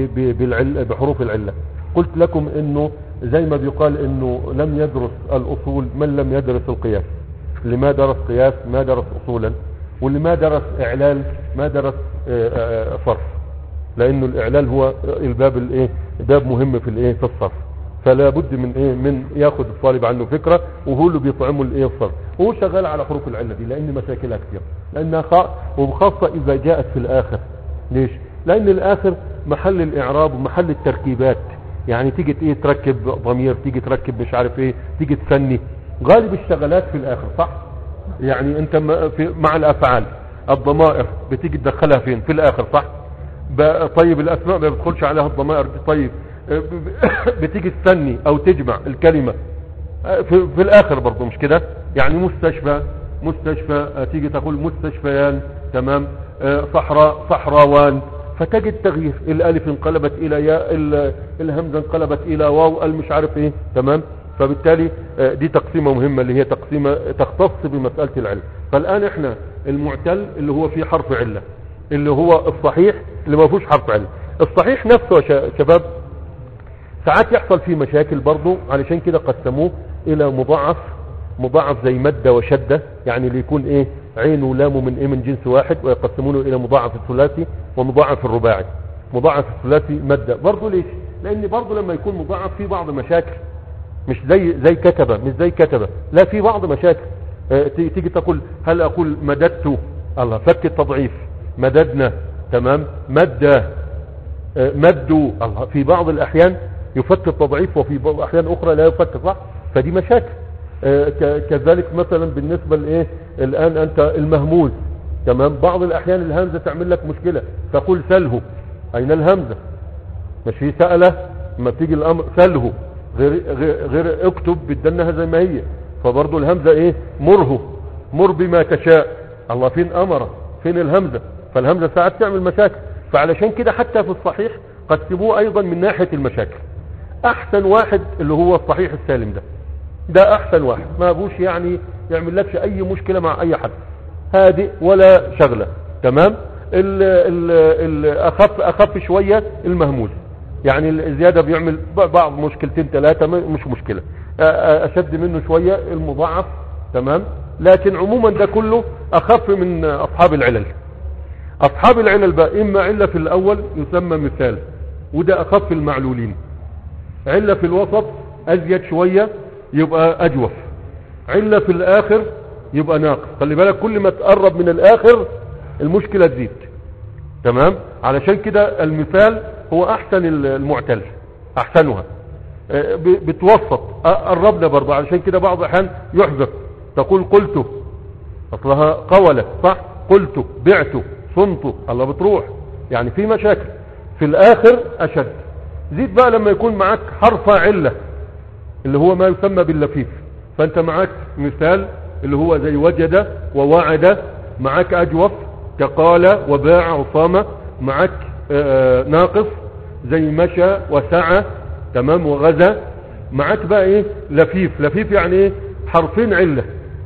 بحروف العلة. قلت لكم انه زي ما بيقال انه لم يدرس الاصول من لم يدرس القياس، اللي ما درس قياس ما درس اصولا، واللي ما درس اعلال ما درس صرف، لانه الاعلال هو الباب الايه باب مهم في الايه في الصرف. فلا بد من ايه من ياخد الطالب عنه فكرة، وهو اللي بيطعمه الايه الصرف، وهو شغال على حروف العلة دي لان مشاكلها كثير، لانها خ... وخاصة اذا جاءت في الاخر. ليش؟ لان الاخر محل الاعراب ومحل التركيبات، يعني تيجي ايه تركب ضمير، تيجي تركب مش عارف ايه، تيجي تثني، غالب الشغلات في الاخر صح. يعني انت في مع الافعال الضمائر بتيجي تدخلها فين؟ في الاخر صح. طيب الاسماء ما بتدخلش عليها الضمائر. طيب بتيجي تثني او تجمع الكلمة في, في الاخر برضو مش كده؟ يعني مستشفى مستشفى تيجي تقول مستشفيان، تمام. صحراء صحراوان، فتجد تغيير، الالف انقلبت الى ياء، الهمزه انقلبت الى واو، المش عارف ايه، تمام. فبالتالي دي تقسيمه مهمه اللي هي تقسيمه تختص بمساله العلم. فالان احنا المعتل اللي هو فيه حرف عله، اللي هو الصحيح اللي ما فيهوش حرف عله. الصحيح نفسه يا شباب ساعات يحصل فيه مشاكل برضو، علشان كده قسموه الى مضاعف مضاعف زي مده وشده، يعني اللي يكون ايه عين ولام من ايه من جنس واحد، ويقسمونه الى مضاعف الثلاثي ومضاعف الرباعي. مضاعف الثلاثي مده برضو. ليش؟ لان برضو لما يكون مضاعف في بعض مشاكل، مش زي زي كتبه مش زي كتبه لا، في بعض مشاكل. اه تيجي تقول هل اقول مددت، الله فك التضعيف، مددنا، تمام. مد اه مدوا، الله في بعض الاحيان يفك التضعيف وفي بعض الاحيان اخرى لا يفك، صح. فدي مشاكل. كذلك مثلا بالنسبة لايه الان انت المهموز، تمام. بعض الاحيان الهمزة تعمل لك مشكلة، تقول سله، اين الهمزة؟ مش في سأله لما بتيجي الامر سله، غير, غير, غير اكتب بدنها زي ما هي. فبرضو الهمزة ايه مره، مر بما تشاء، الله فين امره، فين الهمزة؟ فالهمزة ساعات تعمل مشاكل. فعلشان كده حتى في الصحيح قسموه ايضا من ناحية المشاكل. احسن واحد اللي هو الصحيح السالم ده ده احسن واحد، ما ابوش يعني يعمل لكش اي مشكلة مع اي حد، هادئ ولا شغلة، تمام. ال ال ال اخف اخف شوية المهموز، يعني الزيادة بيعمل بعض مشكلتين ثلاثة مش مشكلة. اشد منه شوية المضاعف، تمام. لكن عموما ده كله اخف من اصحاب العلل. اصحاب العلل بقى اما علة في الاول يسمى مثال، وده اخف المعلولين. علة في الوسط ازيد شوية يبقى اجوف. علة في الاخر يبقى ناقص. خلي بالك كل ما تقرب من الاخر المشكلة تزيد، تمام. علشان كده المثال هو احسن المعتل، احسنها. بتوسط قربنا برضه، علشان كده بعض الاحيان يحذف، تقول قلت، اصلها قولة صح، قلت، بعت، صمت، الله بتروح، يعني في مشاكل. في الاخر اشد. زيد بقى لما يكون معك حرف علة اللي هو ما يسمى باللفيف، فانت معك مثال اللي هو زي وجد ووعد، معك اجوف كقال وباع وصام، معك ناقص زي مشى وسعى، تمام، وغزى. معك بقى ايه لفيف. لفيف يعني ايه حرفين علة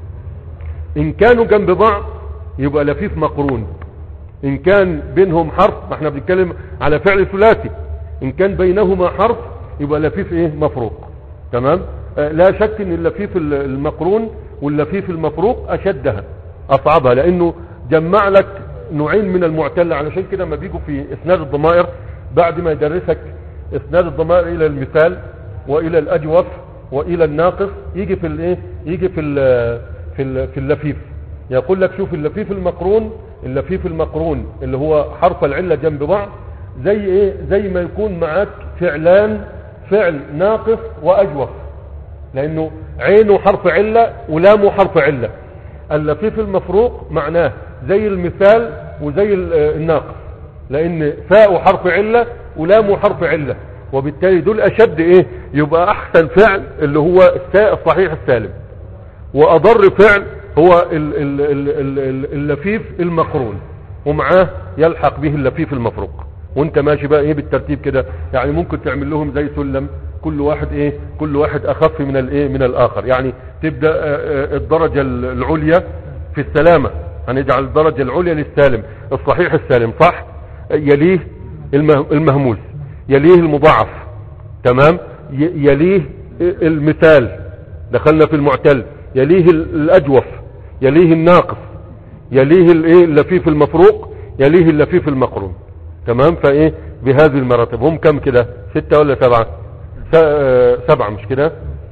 ان كانوا جنب بعض يبقى لفيف مقرون، ان كان بينهم حرف، ما احنا بنتكلم على فعل ثلاثي، ان كان بينهما حرف يبقى لفيف ايه مفروق، تمام. آه لا شك ان اللفيف المقرون واللفيف المفروق اشدها اصعبها، لانه جمع لك نوعين من المعتل. علشان كده ما بيجوا في اسناد الضمائر بعد ما يدرسك اسناد الضمائر الى المثال والى الاجوف والى الناقص، يجي في الايه يجي في ال في ال في اللفيف، يقول لك شوف اللفيف المقرون. اللفيف المقرون اللي هو حرف العلة جنب بعض، زي ايه زي ما يكون معاك فعلان، فعل ناقص واجوف، لانه عينه حرف علة ولامه حرف علة. اللفيف المفروق معناه زي المثال وزي الناقص، لان فاء حرف علة ولامه حرف علة، وبالتالي دول اشد ايه يبقى احسن فعل اللي هو الساء الصحيح السالم، واضر فعل هو ال ال ال ال اللفيف المقرون، ومعاه يلحق به اللفيف المفروق. وانت ماشي بقى ايه بالترتيب كده، يعني ممكن تعمل لهم زي سلم، كل واحد ايه كل واحد اخف من الايه من الاخر. يعني تبدأ الدرجة العليا في السلامة، هنجعل الدرجة العليا للسالم الصحيح السالم صح، يليه المهموز، يليه المضاعف، تمام، يليه المثال، دخلنا في المعتل، يليه الاجوف، يليه الناقص، يليه الايه اللفيف المفروق، يليه اللفيف المقرون، تمام. فايه بهذه المراتب هم كم كده، ستة ولا سبعة؟ سبعة مش كده.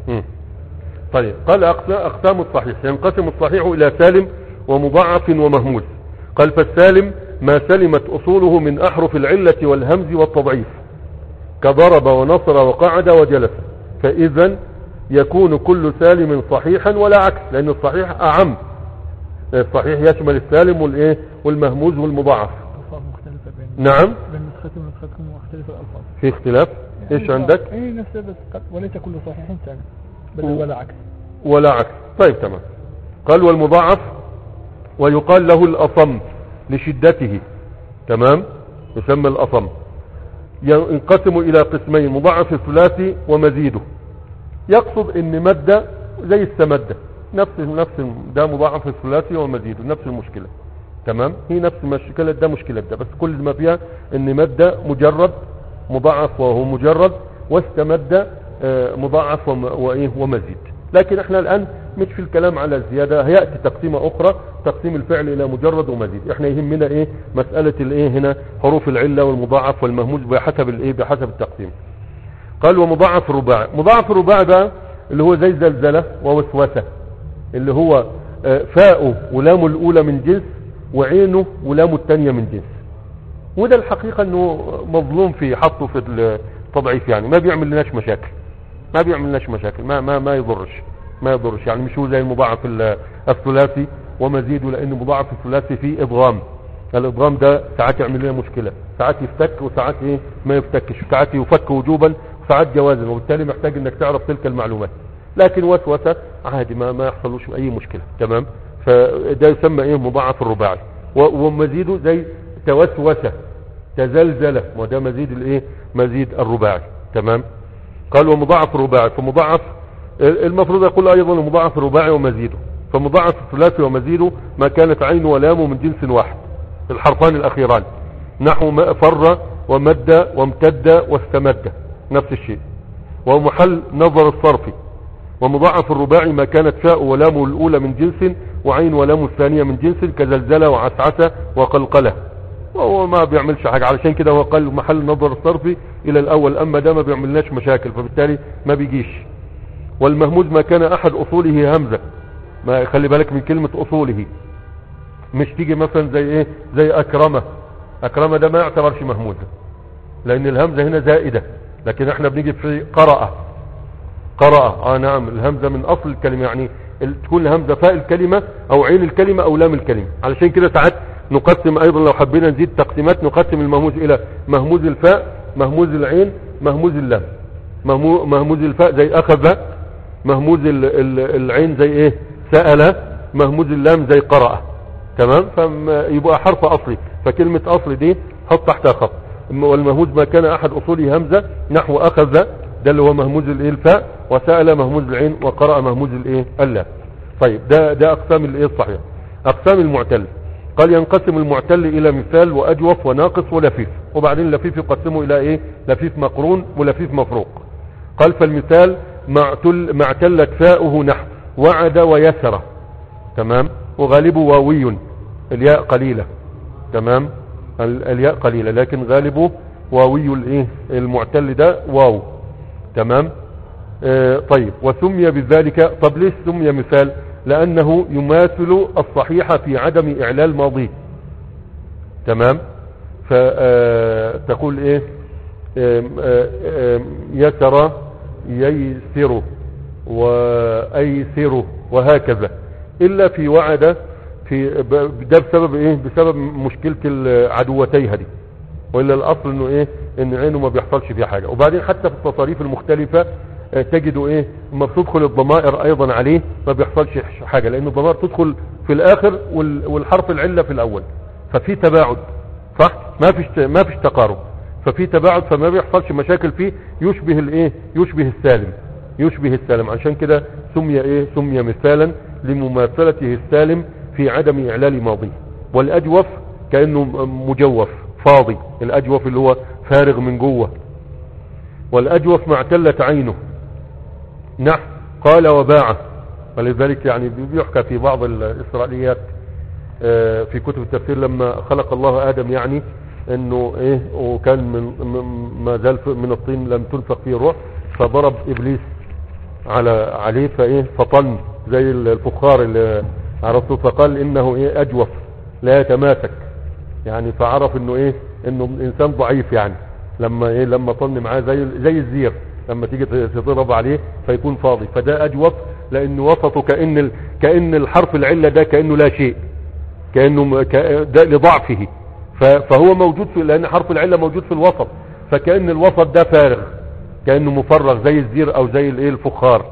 طيب قال اقسام الصحيح، ينقسم الصحيح الى سالم ومضاعف ومهموز. قال فالسالم ما سلمت اصوله من احرف العلة والهمز والتضعيف، كضرب ونصر وقعد وجلس، فاذا يكون كل سالم صحيحا ولا عكس، لان الصحيح اعم، الصحيح يشمل السالم والايه والمهموز والمضاعف. مختلفة بين نعم بين نسختهم ونسختكم مختلف الالفاظ، في اختلاف. ايش عندك؟ اي نفسه بس قد وليس كل صحيح سالم بل ولا عكس، ولا عكس. طيب تمام. قال والمضاعف ويقال له الاصم لشدته، تمام، يسمى الاصم. ينقسم الى قسمين، مضاعف الثلاثي ومزيده. يقصد ان مادة زي السمدة، نفس نفس ده مضاعف الثلاثي ومزيده، نفس المشكلة، تمام، هي نفس مشكلة ده مشكلة ده، بس كل ما فيها ان مادة مجرد مضاعف وهو مجرد، واستمد مضاعف وايه ومزيد. لكن احنا الان مش في الكلام على الزيادة، هيأتي تقسيمة اخرى، تقسيم الفعل الى مجرد ومزيد. احنا يهمنا ايه مسألة الايه هنا حروف العلة والمضاعف والمهموز بحسب الايه بحسب التقسيم. قال ومضاعف الرباعي، مضاعف الرباعي ده اللي هو زي زلزلة ووسوسة، اللي هو فاءه ولامه الاولى من جنس وعينه ولامه الثانية من جنس. وده الحقيقة انه مظلوم في حطه في التضعيف، يعني ما بيعمل لناش مشاكل، ما بيعمل لناش مشاكل، ما ما ما يضرش ما يضرش يعني مش هو زي المضاعف الثلاثي ومزيده، لان مضاعف الثلاثي فيه ادغام، الادغام ده ساعات يعمل لنا مشكلة، ساعات يفتك وساعات ايه ما يفتكش، ساعات يفك وجوبا وساعات جوازا، وبالتالي محتاج انك تعرف تلك المعلومات. لكن وسوسة عادي ما ما يحصلوش اي مشكلة، تمام. فده يسمى ايه مضاعف الرباعي. ومزيده زي توسوسة تزلزلة، وده مزيد الايه مزيد الرباعي، تمام. قال ومضاعف الرباعي، فمضاعف المفروض يقول ايضا مضاعف الرباعي ومزيده، فمضاعف الثلاثي ومزيده ما كانت عين ولام من جنس واحد، الحرفان الاخيران، نحو فر ومد وامتد واستمد، نفس الشيء. ومحل نظر الصرفي. ومضاعف الرباعي ما كانت فاء ولام الاولى من جنس وعين ولام الثانية من جنس، كزلزلة وعسعسة وقلقلة، وهو ما بيعملش حاجة، علشان كده هو قال محل نظر الصرفي الى الاول، اما ده ما بيعملناش مشاكل فبالتالي ما بيجيش. والمهموز ما كان احد اصوله همزة، ما خلي بالك من كلمة اصوله، مش تيجي مثلا زي ايه زي اكرمة، اكرمة ده ما يعتبرش مهموز لان الهمزة هنا زائدة، لكن احنا بنيجي في قرأ، قرأ اه نعم الهمزة من اصل الكلمة، يعني تكون الهمزة فاء الكلمة او عين الكلمة او لام الكلمة. علشان كده ساعات نقسم ايضا لو حبينا نزيد تقسيمات، نقسم المهموز الى مهموز الفاء، مهموز العين، مهموز اللام. مهموز الفاء زي اخذ، مهموز العين زي ايه سأل، مهموز اللام زي قرأ، تمام. فيبقى حرف اصلي، فكلمة اصل دي حط تحتها خط. والمهموز ما كان احد اصوله همزة، نحو اخذ ده اللي هو مهموز الايه الفاء، وسأل مهموز العين، وقرأ مهموز الايه اللام. طيب ده ده اقسام الايه الصحيح. اقسام المعتل، قال ينقسم المعتل الى مثال واجوف وناقص ولفيف، وبعدين لفيف يقسمه الى ايه لفيف مقرون ولفيف مفروق. قال فالمثال معتل ما اعتلت فاؤه نحو وعد ويسر، تمام، وغالبه واوي، الياء قليلة، تمام، الياء قليلة لكن غالبه واوي الايه المعتل ده واو، تمام. آه طيب وسمي بذلك. طب ليش سمي مثال؟ لانه يماثل الصحيح في عدم اعلال ماضيه، تمام. فتقول ايه آه آه يسر ييسر وايسر وهكذا، الا في وعد، في ده بسبب ايه بسبب مشكلة العدوتيها دي، وإلا الأصل انه ايه ان عينه ما بيحصلش فيه حاجة. وبعدين حتى في التصاريف المختلفة اه تجدوا ايه اما بتدخل الضمائر ايضا عليه ما بيحصلش حاجة، لان الضمائر تدخل في الاخر والحرف العلة في الاول، ففي تباعد، صح، ما فيش ما فيش تقارب. ففي تباعد فما بيحصلش مشاكل فيه، يشبه الايه يشبه السالم يشبه السالم عشان كده سمي ايه سمي مثالا لمماثلته السالم في عدم اعلال ماضيه. والاجوف كأنه مجوف فاضي، الاجوف اللي هو فارغ من جوه. والاجوف ما اعتلت عينه نحو قال وباعه. ولذلك يعني بيحكى في بعض الاسرائيليات في كتب التفسير لما خلق الله ادم يعني انه ايه وكان من ما زال من الطين لم تنفخ فيه روح، فضرب ابليس على عليه فايه فطن زي الفخار اللي عرفته، فقال انه ايه اجوف لا يتماسك يعني، فعرف انه ايه انه انسان ضعيف يعني لما ايه لما طن معاه زي زي الزير لما تيجي تضرب عليه فيكون فاضي. فده اجوف لانه وسطه كأن ال... كأن الحرف العلة ده كأنه لا شيء، كأنه ك... ده لضعفه، ف... فهو موجود في لان حرف العلة موجود في الوسط، فكأن الوسط ده فارغ كأنه مفرغ زي الزير او زي الايه الفخار.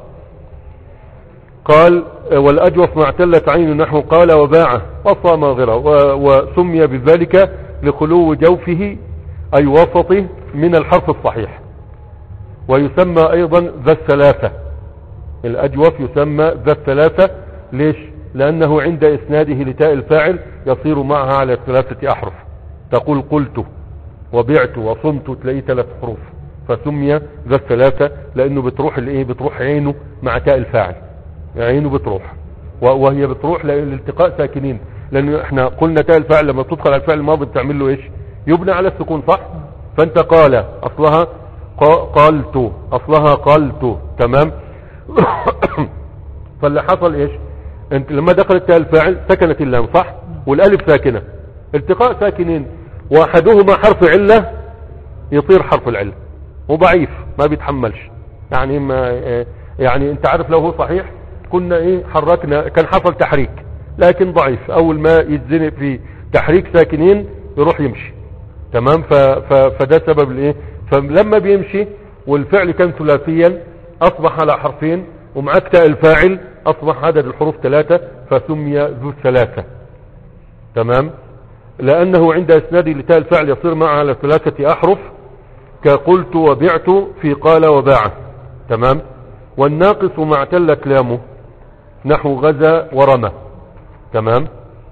قال والاجوف ما اعتلت عين نحو قال وباعه وصام غيره، وسمي بذلك لخلو جوفه اي وسطه من الحرف الصحيح. ويسمى ايضا ذا الثلاثة، الاجوف يسمى ذا الثلاثة ليش؟ لانه عند اسناده لتاء الفاعل يصير معها على ثلاثة احرف، تقول قلت وبعت وصمت تلاقيه ثلاث حروف، فسمي ذا الثلاثة لانه بتروح الايه بتروح عينه مع تاء الفاعل، عينه بتروح وهي بتروح لالتقاء ساكنين، لان احنا قلنا تاء الفاعل لما تدخل على الفعل الماضي بتعمل له ايش؟ يبنى على السكون صح؟ فانت قال اصلها قالت، اصلها قالت تمام. فاللي حصل ايش؟ انت لما دخلت تاء الفاعل سكنت اللام صح؟ والالف ساكنة، التقاء ساكنين واحدهما حرف علة يطير حرف العلة وضعيف ما بيتحملش يعني ما يعني انت عارف لو هو صحيح كنا ايه حركنا كان حصل تحريك، لكن ضعيف اول ما يتزنق في تحريك ساكنين يروح يمشي تمام. ف ف فده سبب الايه، فلما بيمشي والفعل كان ثلاثيا اصبح على حرفين ومعك تاء الفاعل اصبح عدد الحروف ثلاثة فسمي ذو الثلاثة تمام، لانه عند اسناده لتاء الفاعل يصير معه على ثلاثة احرف كقلت وبعت في قال وباع تمام. والناقص ما اعتلت لامه نحو غزا ورمى تمام.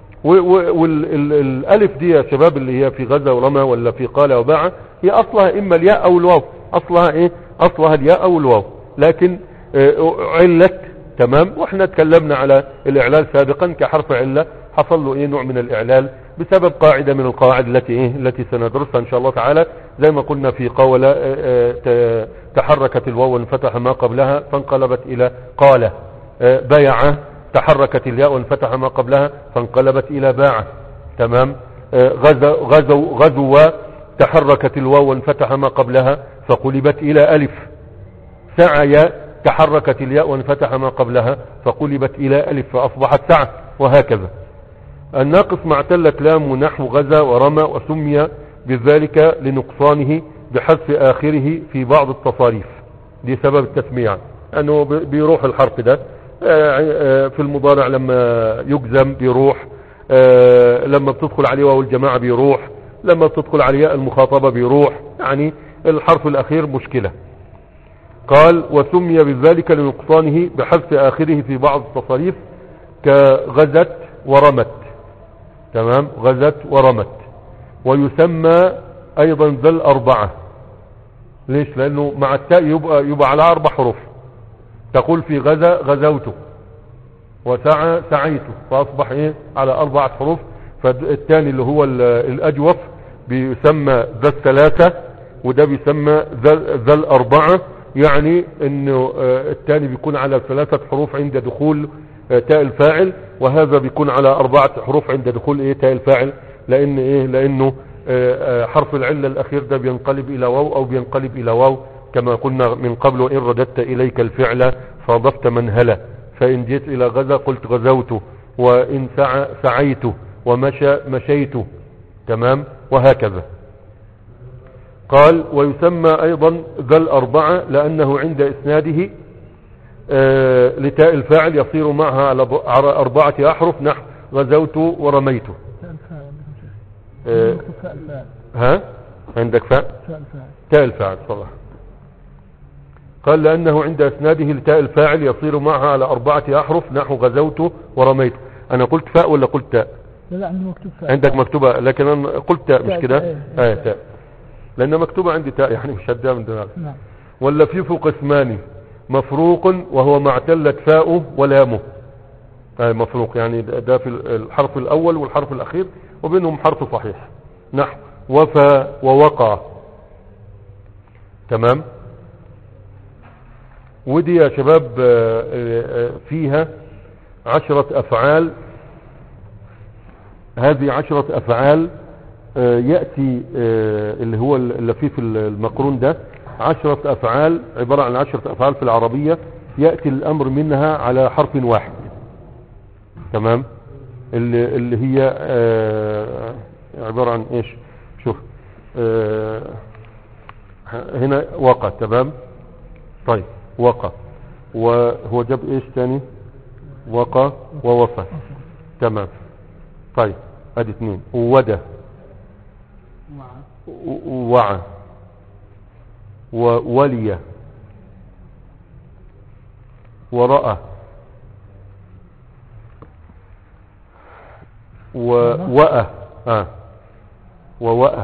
والالف دي يا شباب اللي هي في غزا ورمى ولا في قال وباع هي اصلها اما الياء او الواو، اصلها ايه اصلها الياء او الواو، لكن اه علت تمام. واحنا اتكلمنا على الاعلال سابقا كحرف علة حصل له ايه نوع من الاعلال بسبب قاعدة من القواعد التي ايه التي سندرسها ان شاء الله تعالى، زي ما قلنا في قول اه اه تحركت الواو وانفتح ما قبلها فانقلبت الى قال، اه بايع تحركت الياء وانفتح ما قبلها فانقلبت الى باع تمام. غزو غزو غزو تحركت الواو وانفتح ما قبلها فقلبت الى الف. سعي تحركت الياء وانفتح ما قبلها فقلبت الى الف فاصبحت سعى، وهكذا. الناقص ما اعتلت لام نحو غزا ورمى، وسمي بذلك لنقصانه بحذف اخره في بعض التصاريف، دي سبب التسمية انه بيروح الحرف ده في المضارع لما يجزم بيروح، لما بتدخل عليه واو الجماعة بيروح، لما بتدخل عليه المخاطبة بيروح، يعني الحرف الاخير مشكلة. قال وسمي بذلك لنقصانه بحذف اخره في بعض التصاريف كغزت ورمت تمام، غزت ورمت. ويسمى ايضا ذا الاربعة ليش؟ لانه مع التاء يبقى, يبقى على اربع حروف، تقول في غزا غزوته وسعى سعيته فاصبح ايه على اربعة حروف. فالثاني اللي هو الاجوف بيسمى ذا الثلاثة، وده بيسمى ذا الاربعة، يعني انه الثاني بيكون على ثلاثة حروف عند دخول تاء الفاعل، وهذا بيكون على اربعة حروف عند دخول ايه تاء الفاعل، لان ايه لانه حرف العلة الاخير ده بينقلب الى واو او بينقلب الى واو كما قلنا من قبل، وان رددت اليك الفعل فاضفت منهلا، فان جيت الى غزا قلت غزوت، وان سعى سعيت، ومشى مشيت تمام، وهكذا. قال ويسمى ايضا ذا الاربعة لانه عند اسناده آه لتاء الفاعل يصير معها على اربعة احرف نحو غزوت ورميت. آه ها عندك فاء فاء الفاعل. تاء الفاعل صح. قال لأنه عند إسناده لتاء الفاعل يصير معها على أربعة أحرف نحو غزوت ورميت. أنا قلت فاء ولا قلت تاء؟ لا لا عندي مكتوب فاء. عندك مكتوبة لكن أنا قلت تاء مش كده؟ ايه آه تاء لأن مكتوبة عندي تاء يعني مش هديها من دماغي. نعم. واللفيف قسمان مفروق وهو ما اعتلت فاؤه ولامه. آه مفروق يعني ده في الحرف الأول والحرف الأخير وبينهم حرف صحيح نحو وفى ووقع. تمام. ودي يا شباب فيها عشرة أفعال. هذه عشرة أفعال يأتي اللي هو اللفيف المقرون ده عشرة أفعال عبارة عن عشرة أفعال في العربية يأتي الأمر منها على حرف واحد. تمام. اللي, اللي هي عبارة عن ايش؟ شوف هنا وقع. تمام. طيب وقع وهو جاب ايش تاني؟ وقع ووفى. تمام. طيب ادي اثنين. وودى ووعى وولي ورأى ووأى اه ووأى.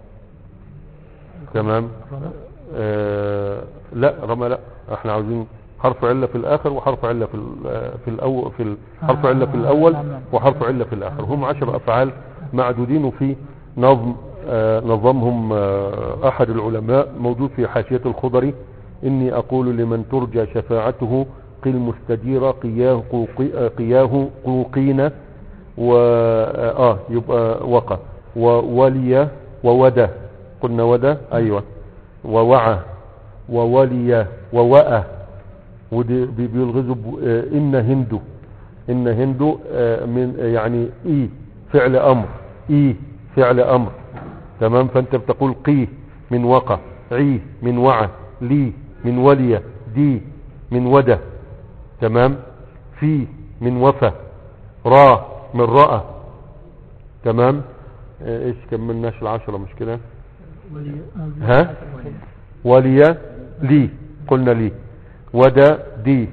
تمام. آه لا رمى لا احنا عاوزين حرف علة في الاخر وحرف علة في في الاول في حرف علة في الاول وحرف علة في الاخر. هم عشر افعال معدودين وفي نظم آه نظمهم آه احد العلماء موجود في حاشية الخضري. اني اقول لمن ترجى شفاعته قل مستجير قياه قوقي قياه قوقين و اه يبقى وقى وولي وودى. قلنا ودى ايوه ووعى وولي ووأى. ودي بيلغزوا ان هندو ان هندو من يعني اي فعل امر اي فعل امر. تمام. فانت بتقول قي من وقى عي من وعى لي من ولي دي من ودى. تمام. في من وفى را من رأى. تمام. ايش كملناش العشرة مش كده؟ ها ولي لي قلنا لي ودى دي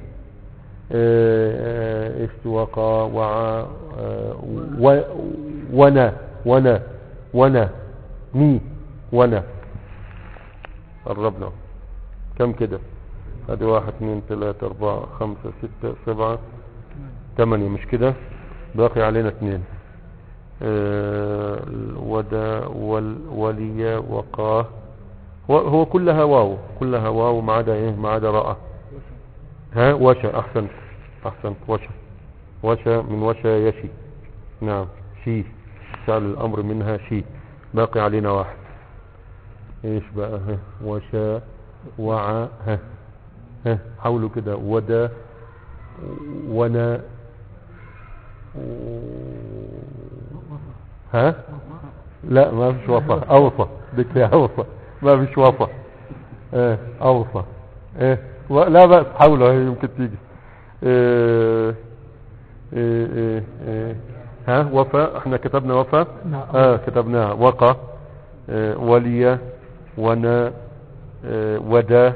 ايش وقى وعى ونا ونا ونا مي ونا. قربنا كم كده؟ ادي واحد اثنين ثلاثة اربعة خمسة ستة سبعة ثمانية مش كده؟ باقي علينا اثنين. ودى والولي وقاه هو كلها واو كلها واو ما عدا ايه؟ ما عدا راء. ها وشا. احسن احسن وشا وشا من وشا يشي. نعم شي فعل الامر منها شي. باقي علينا واحد. ايش بقى؟ ها وشا وعى ها ها حاولوا كده ودى ونا ها لا ما فيش وفا. اوصى بك يا اوصى ما فيش وفا. ايه اوصى ايه لا بأس حاولوا يمكن تيجي. ايه ايه ايه ايه ها وفا. احنا كتبنا وفا اه كتبناها وقى اه ولي ونا اه ودا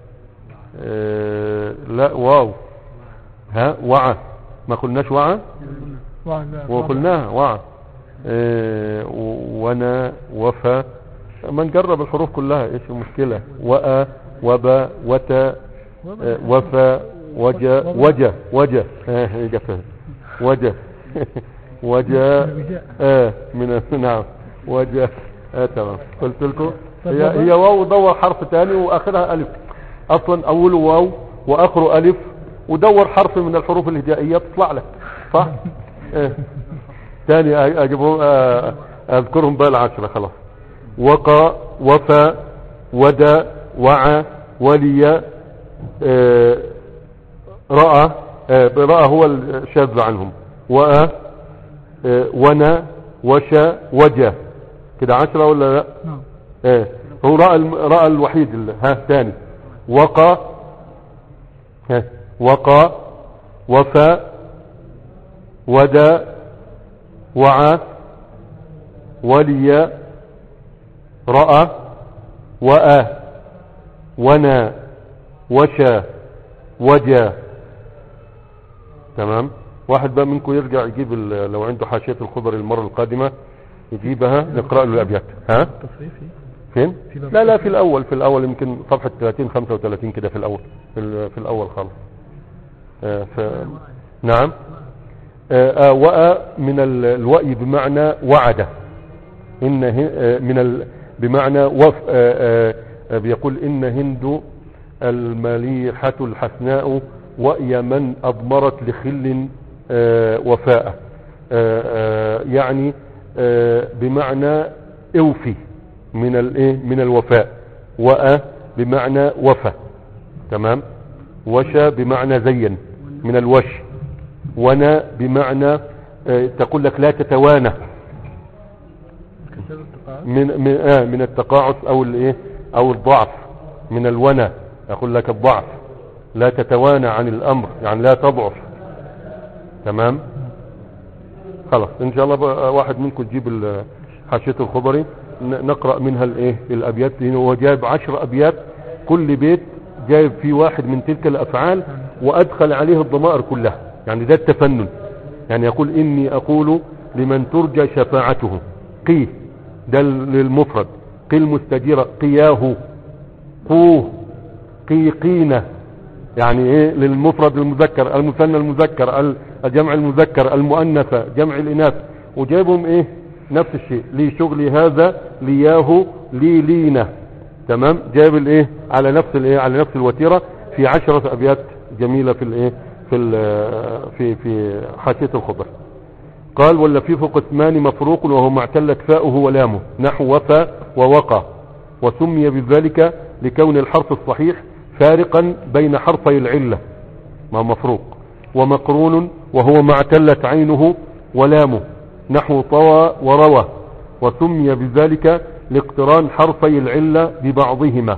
اه لا واو. ها وعى ما قلناش وعى وقلناها وعى اه ونا وفا. ما نجرب الحروف كلها ايش المشكلة؟ وأ وبا وتا اه وفا وجا وجا وجا اه جفا وجا وجا اه من نعم وجا اه تمام. قلت لكم هي هي واو دور حرف ثاني واخرها الف. اصلا اوله واو واخره الف ودور حرف من الحروف الهجائية تطلع لك صح. اه ثاني اجيبهم اه اذكرهم بقى العشرة خلاص. وقى وفى ودى وعى ولي اه رأى اه رأى هو الشاذ عنهم وأ اه ونا وشا وجا. كده عشرة ولا لا؟ اه هو رأى رأى الوحيد اللي. ها ثاني وقى ها وقى وفى ودى وعى ولي رأى وأى ونا وشى وجا. تمام. واحد بقى منكم يرجع يجيب لو عنده حاشية الخبر المرة القادمة يجيبها نقرأ له الأبيات. ها تصريفي فين؟ لا لا في الأول في الأول يمكن صفحة ثلاثين خمسة وثلاثين كده في الأول في, في الأول خالص. آه ف... نعم. آه آه وأى من الوأي بمعنى وعد. إن من ال... بمعنى وف آه آه بيقول إن هند المليحة الحسناء وأي من أضمرت لخل آه وفاء. آه آه يعني آه بمعنى اوفي من الايه من الوفاء. وأ بمعنى وفى. تمام. وشى بمعنى زين من الوش. ونا بمعنى آه تقول لك لا تتوانى من من آه من التقاعس او الايه او الضعف من الونا. اقول لك الضعف لا تتوانى عن الامر يعني لا تضعف. تمام. خلاص ان شاء الله بقى واحد منكم تجيب حاشية الخبري نقرأ منها الايه الابيات. هو جايب عشر ابيات كل بيت جايب فيه واحد من تلك الافعال وادخل عليه الضمائر كلها. يعني ده التفنن. يعني يقول اني اقول لمن ترجى شفاعته قي ده للمفرد. قي المستجيرة قياه قوه قي قينة يعني ايه للمفرد المذكر المثنى المذكر الجمع المذكر المؤنثة جمع الاناث وجايبهم ايه نفس الشيء. لي شغلي هذا لياه لي لينا. تمام. جايب الايه على نفس الايه على نفس الوتيرة في عشرة ابيات جميلة في الايه في في في حاشية الخبر. قال واللفيف قسمان مفروق وهو ما اعتلت فاؤه ولامه نحو وفى ووقى وسمي بذلك لكون الحرف الصحيح فارقا بين حرفي العلة ما مفروق ومقرون وهو ما اعتلت عينه ولامه نحو طوى وروى وسمي بذلك لاقتران حرفي العلة ببعضهما.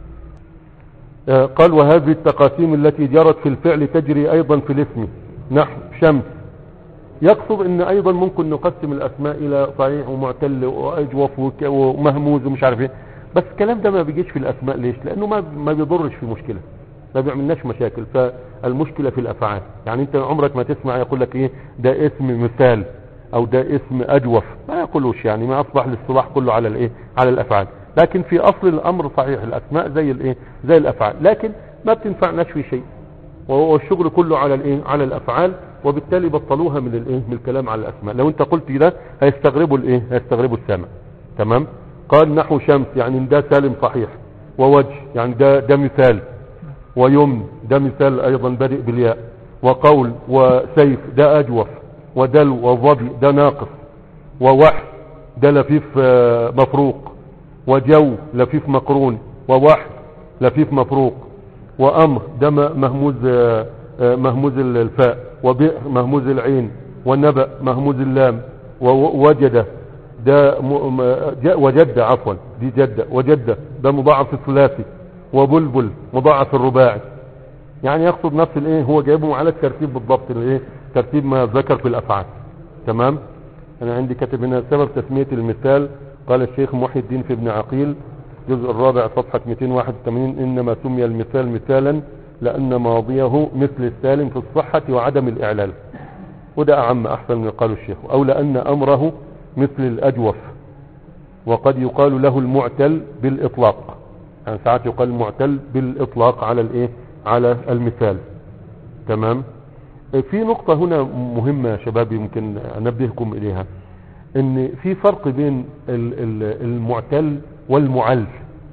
آه قال وهذه التقاسيم التي جرت في الفعل تجري ايضا في الاسم نحو شمس. يقصد ان ايضا ممكن نقسم الاسماء الى صحيح ومعتل واجوف ومهموز ومش عارف ايه. بس الكلام ده ما بيجيش في الاسماء. ليش؟ لانه ما ما بيضرش في مشكلة ما بيعملناش مشاكل. فالمشكلة في الافعال. يعني انت عمرك ما تسمع يقول لك ايه ده اسم مثال او ده اسم اجوف ما يقولوش. يعني ما اصبح الاصطلاح كله على الايه على الافعال. لكن في اصل الامر صحيح الاسماء زي الايه زي الافعال لكن ما بتنفعناش في شيء. والشغل كله على الايه على الافعال وبالتالي بطلوها من الايه من الكلام على الاسماء. لو انت قلت ده هيستغربوا الايه هيستغربوا السامع. تمام. قال نحو شمس يعني ده سالم صحيح ووجه يعني ده ده مثال ويمن ده مثال ايضا بادئ بالياء وقول وسيف ده اجوف ودلو وظبي ده ناقص ووح ده لفيف مفروق وجو لفيف مقرون ووح لفيف مفروق وامر ده مهموز مهموز الفاء وبئر مهموز العين ونبأ مهموز اللام ووجد ده وجد عفوا دي جدة وجدة ده مضاعف الثلاثي وبلبل مضاعف الرباعي. يعني يقصد نفس الايه هو جايبهم على الترتيب بالضبط الايه ترتيب ما ذكر في الافعال. تمام. انا عندي كاتب هنا سبب تسمية المثال قال الشيخ محي الدين في ابن عقيل الجزء الرابع صفحة مئتين وواحد وثمانين انما سمي المثال مثالا لان ماضيه مثل السالم في الصحة وعدم الاعلال. وده اعم احسن من قال الشيخ. او لان امره مثل الاجوف وقد يقال له المعتل بالاطلاق. يعني ساعات يقال المعتل بالاطلاق على الايه على المثال. تمام. في نقطة هنا مهمة يا شباب يمكن انبهكم اليها ان في فرق بين المعتل والمعل.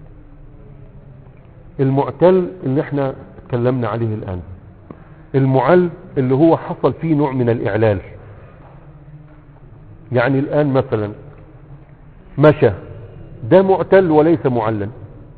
المعتل اللي احنا اتكلمنا عليه الان. المعل اللي هو حصل فيه نوع من الاعلال. يعني الان مثلا مشى ده معتل وليس معلن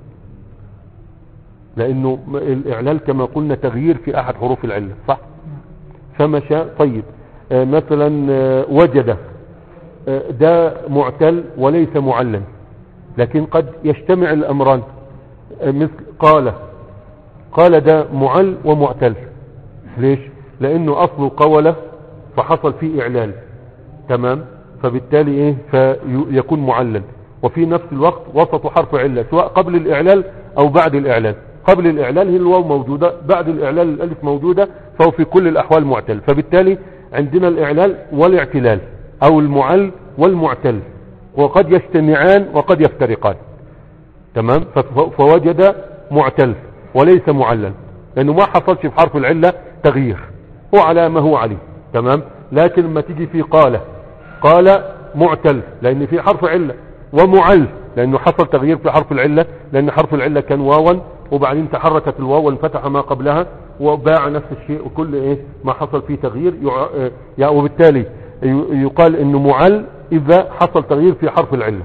لانه الاعلال كما قلنا تغيير في احد حروف العلة صح. فمشى طيب. آه مثلا آه وجد آه ده معتل وليس معلن لكن قد يجتمع الامران. آه مثل قال قال ده معل ومعتل. ليش؟ لانه اصله قولة فحصل فيه اعلال. تمام. فبالتالي ايه فيكون معلل. وفي نفس الوقت وسط حرف علة سواء قبل الإعلال أو بعد الإعلال. قبل الإعلال هي الواو موجودة، بعد الإعلال الألف موجودة، فهو في كل الأحوال معتل. فبالتالي عندنا الإعلال والاعتلال أو المعل والمعتل، وقد يجتمعان وقد يفترقان. تمام. فوجد معتل وليس معلل، لأنه ما حصلش في حرف العلة تغيير، هو على ما هو عليه. تمام. لكن لما تيجي في قال قال معتل لأن في حرف علة، ومعل لأنه حصل تغيير في حرف العلة، لأن حرف العلة كان واوا وبعدين تحركت الواو وانفتح ما قبلها وباع نفس الشيء، وكل ايه ما حصل فيه تغيير يع... وبالتالي يقال انه معل اذا حصل تغيير في حرف العلة.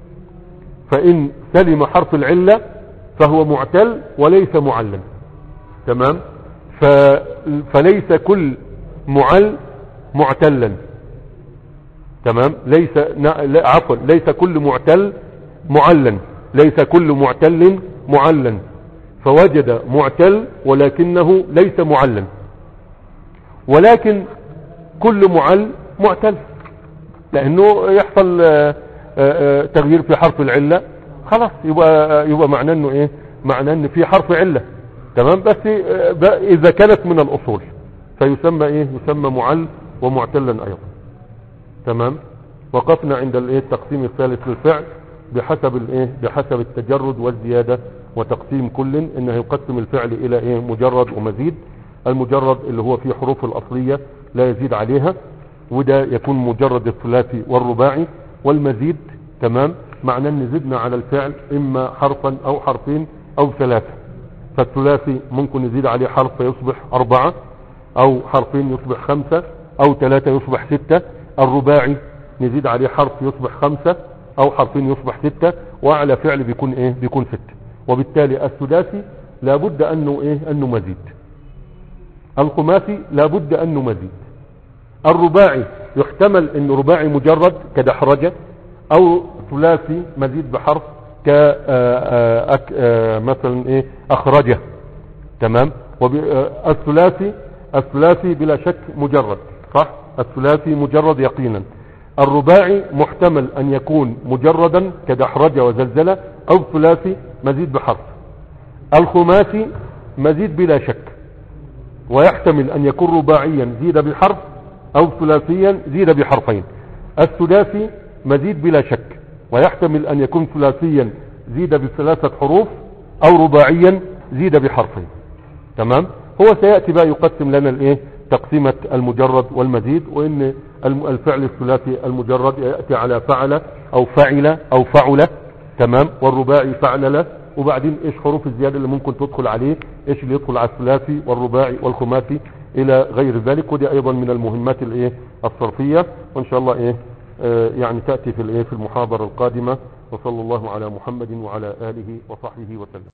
فان سلم حرف العلة فهو معتل وليس معلل. تمام. ف... فليس كل معل معتلا. تمام. ليس لا عفوا ليس كل معتل معلن، ليس كل معتل معلن. فوجد معتل ولكنه ليس معلن، ولكن كل معل معتل، لانه يحصل تغيير في حرف العلة خلاص يبقى يبقى معناه انه ايه، معناه ان في حرف علة. تمام. بس اذا كانت من الاصول فيسمى ايه، يسمى معل ومعتلا ايضا. تمام. وقفنا عند الايه التقسيم الثالث للفعل بحسب الايه بحسب التجرد والزيادة وتقسيم كل، انه يقسم الفعل الى ايه مجرد ومزيد. المجرد اللي هو فيه حروف الاصلية لا يزيد عليها، وده يكون مجرد الثلاثي والرباعي. والمزيد تمام معناه ان زدنا على الفعل اما حرفا او حرفين او ثلاثة. فالثلاثي ممكن يزيد عليه حرف فيصبح اربعة، او حرفين يصبح خمسة، او ثلاثة يصبح ستة. الرباعي نزيد عليه حرف يصبح خمسة، او حرفين يصبح ستة، واعلى فعل بيكون ايه بيكون ستة. وبالتالي الثلاثي لابد انه ايه انه مزيد. الخماسي لابد انه مزيد. الرباعي يحتمل انه رباعي مجرد كدحرجة، او ثلاثي مزيد بحرف ك مثلا ايه اخرجه. تمام. الثلاثي الثلاثي بلا شك مجرد، صح. الثلاثي مجرد يقينا. الرباعي محتمل ان يكون مجردا كدحرجة وزلزلة، او ثلاثي مزيد بحرف. الخماسي مزيد بلا شك، ويحتمل ان يكون رباعيا زيد بحرف او ثلاثيا زيد بحرفين. الثلاثي مزيد بلا شك، ويحتمل ان يكون ثلاثيا زيد بثلاثة حروف او رباعيا زيد بحرفين. تمام. هو سيأتي بقى يقسم لنا الايه تقسيمة المجرد والمزيد، وان الفعل الثلاثي المجرد يأتي على فعل او فعل او فعل. تمام. والرباعي فعلل. وبعدين ايش حروف الزيادة اللي ممكن تدخل عليه، ايش اللي يدخل على الثلاثي والرباعي والخماسي الى غير ذلك. ودي ايضا من المهمات الايه الصرفية، وان شاء الله ايه آه يعني تأتي في الايه في المحاضرة القادمة. وصلى الله على محمد وعلى آله وصحبه وسلم.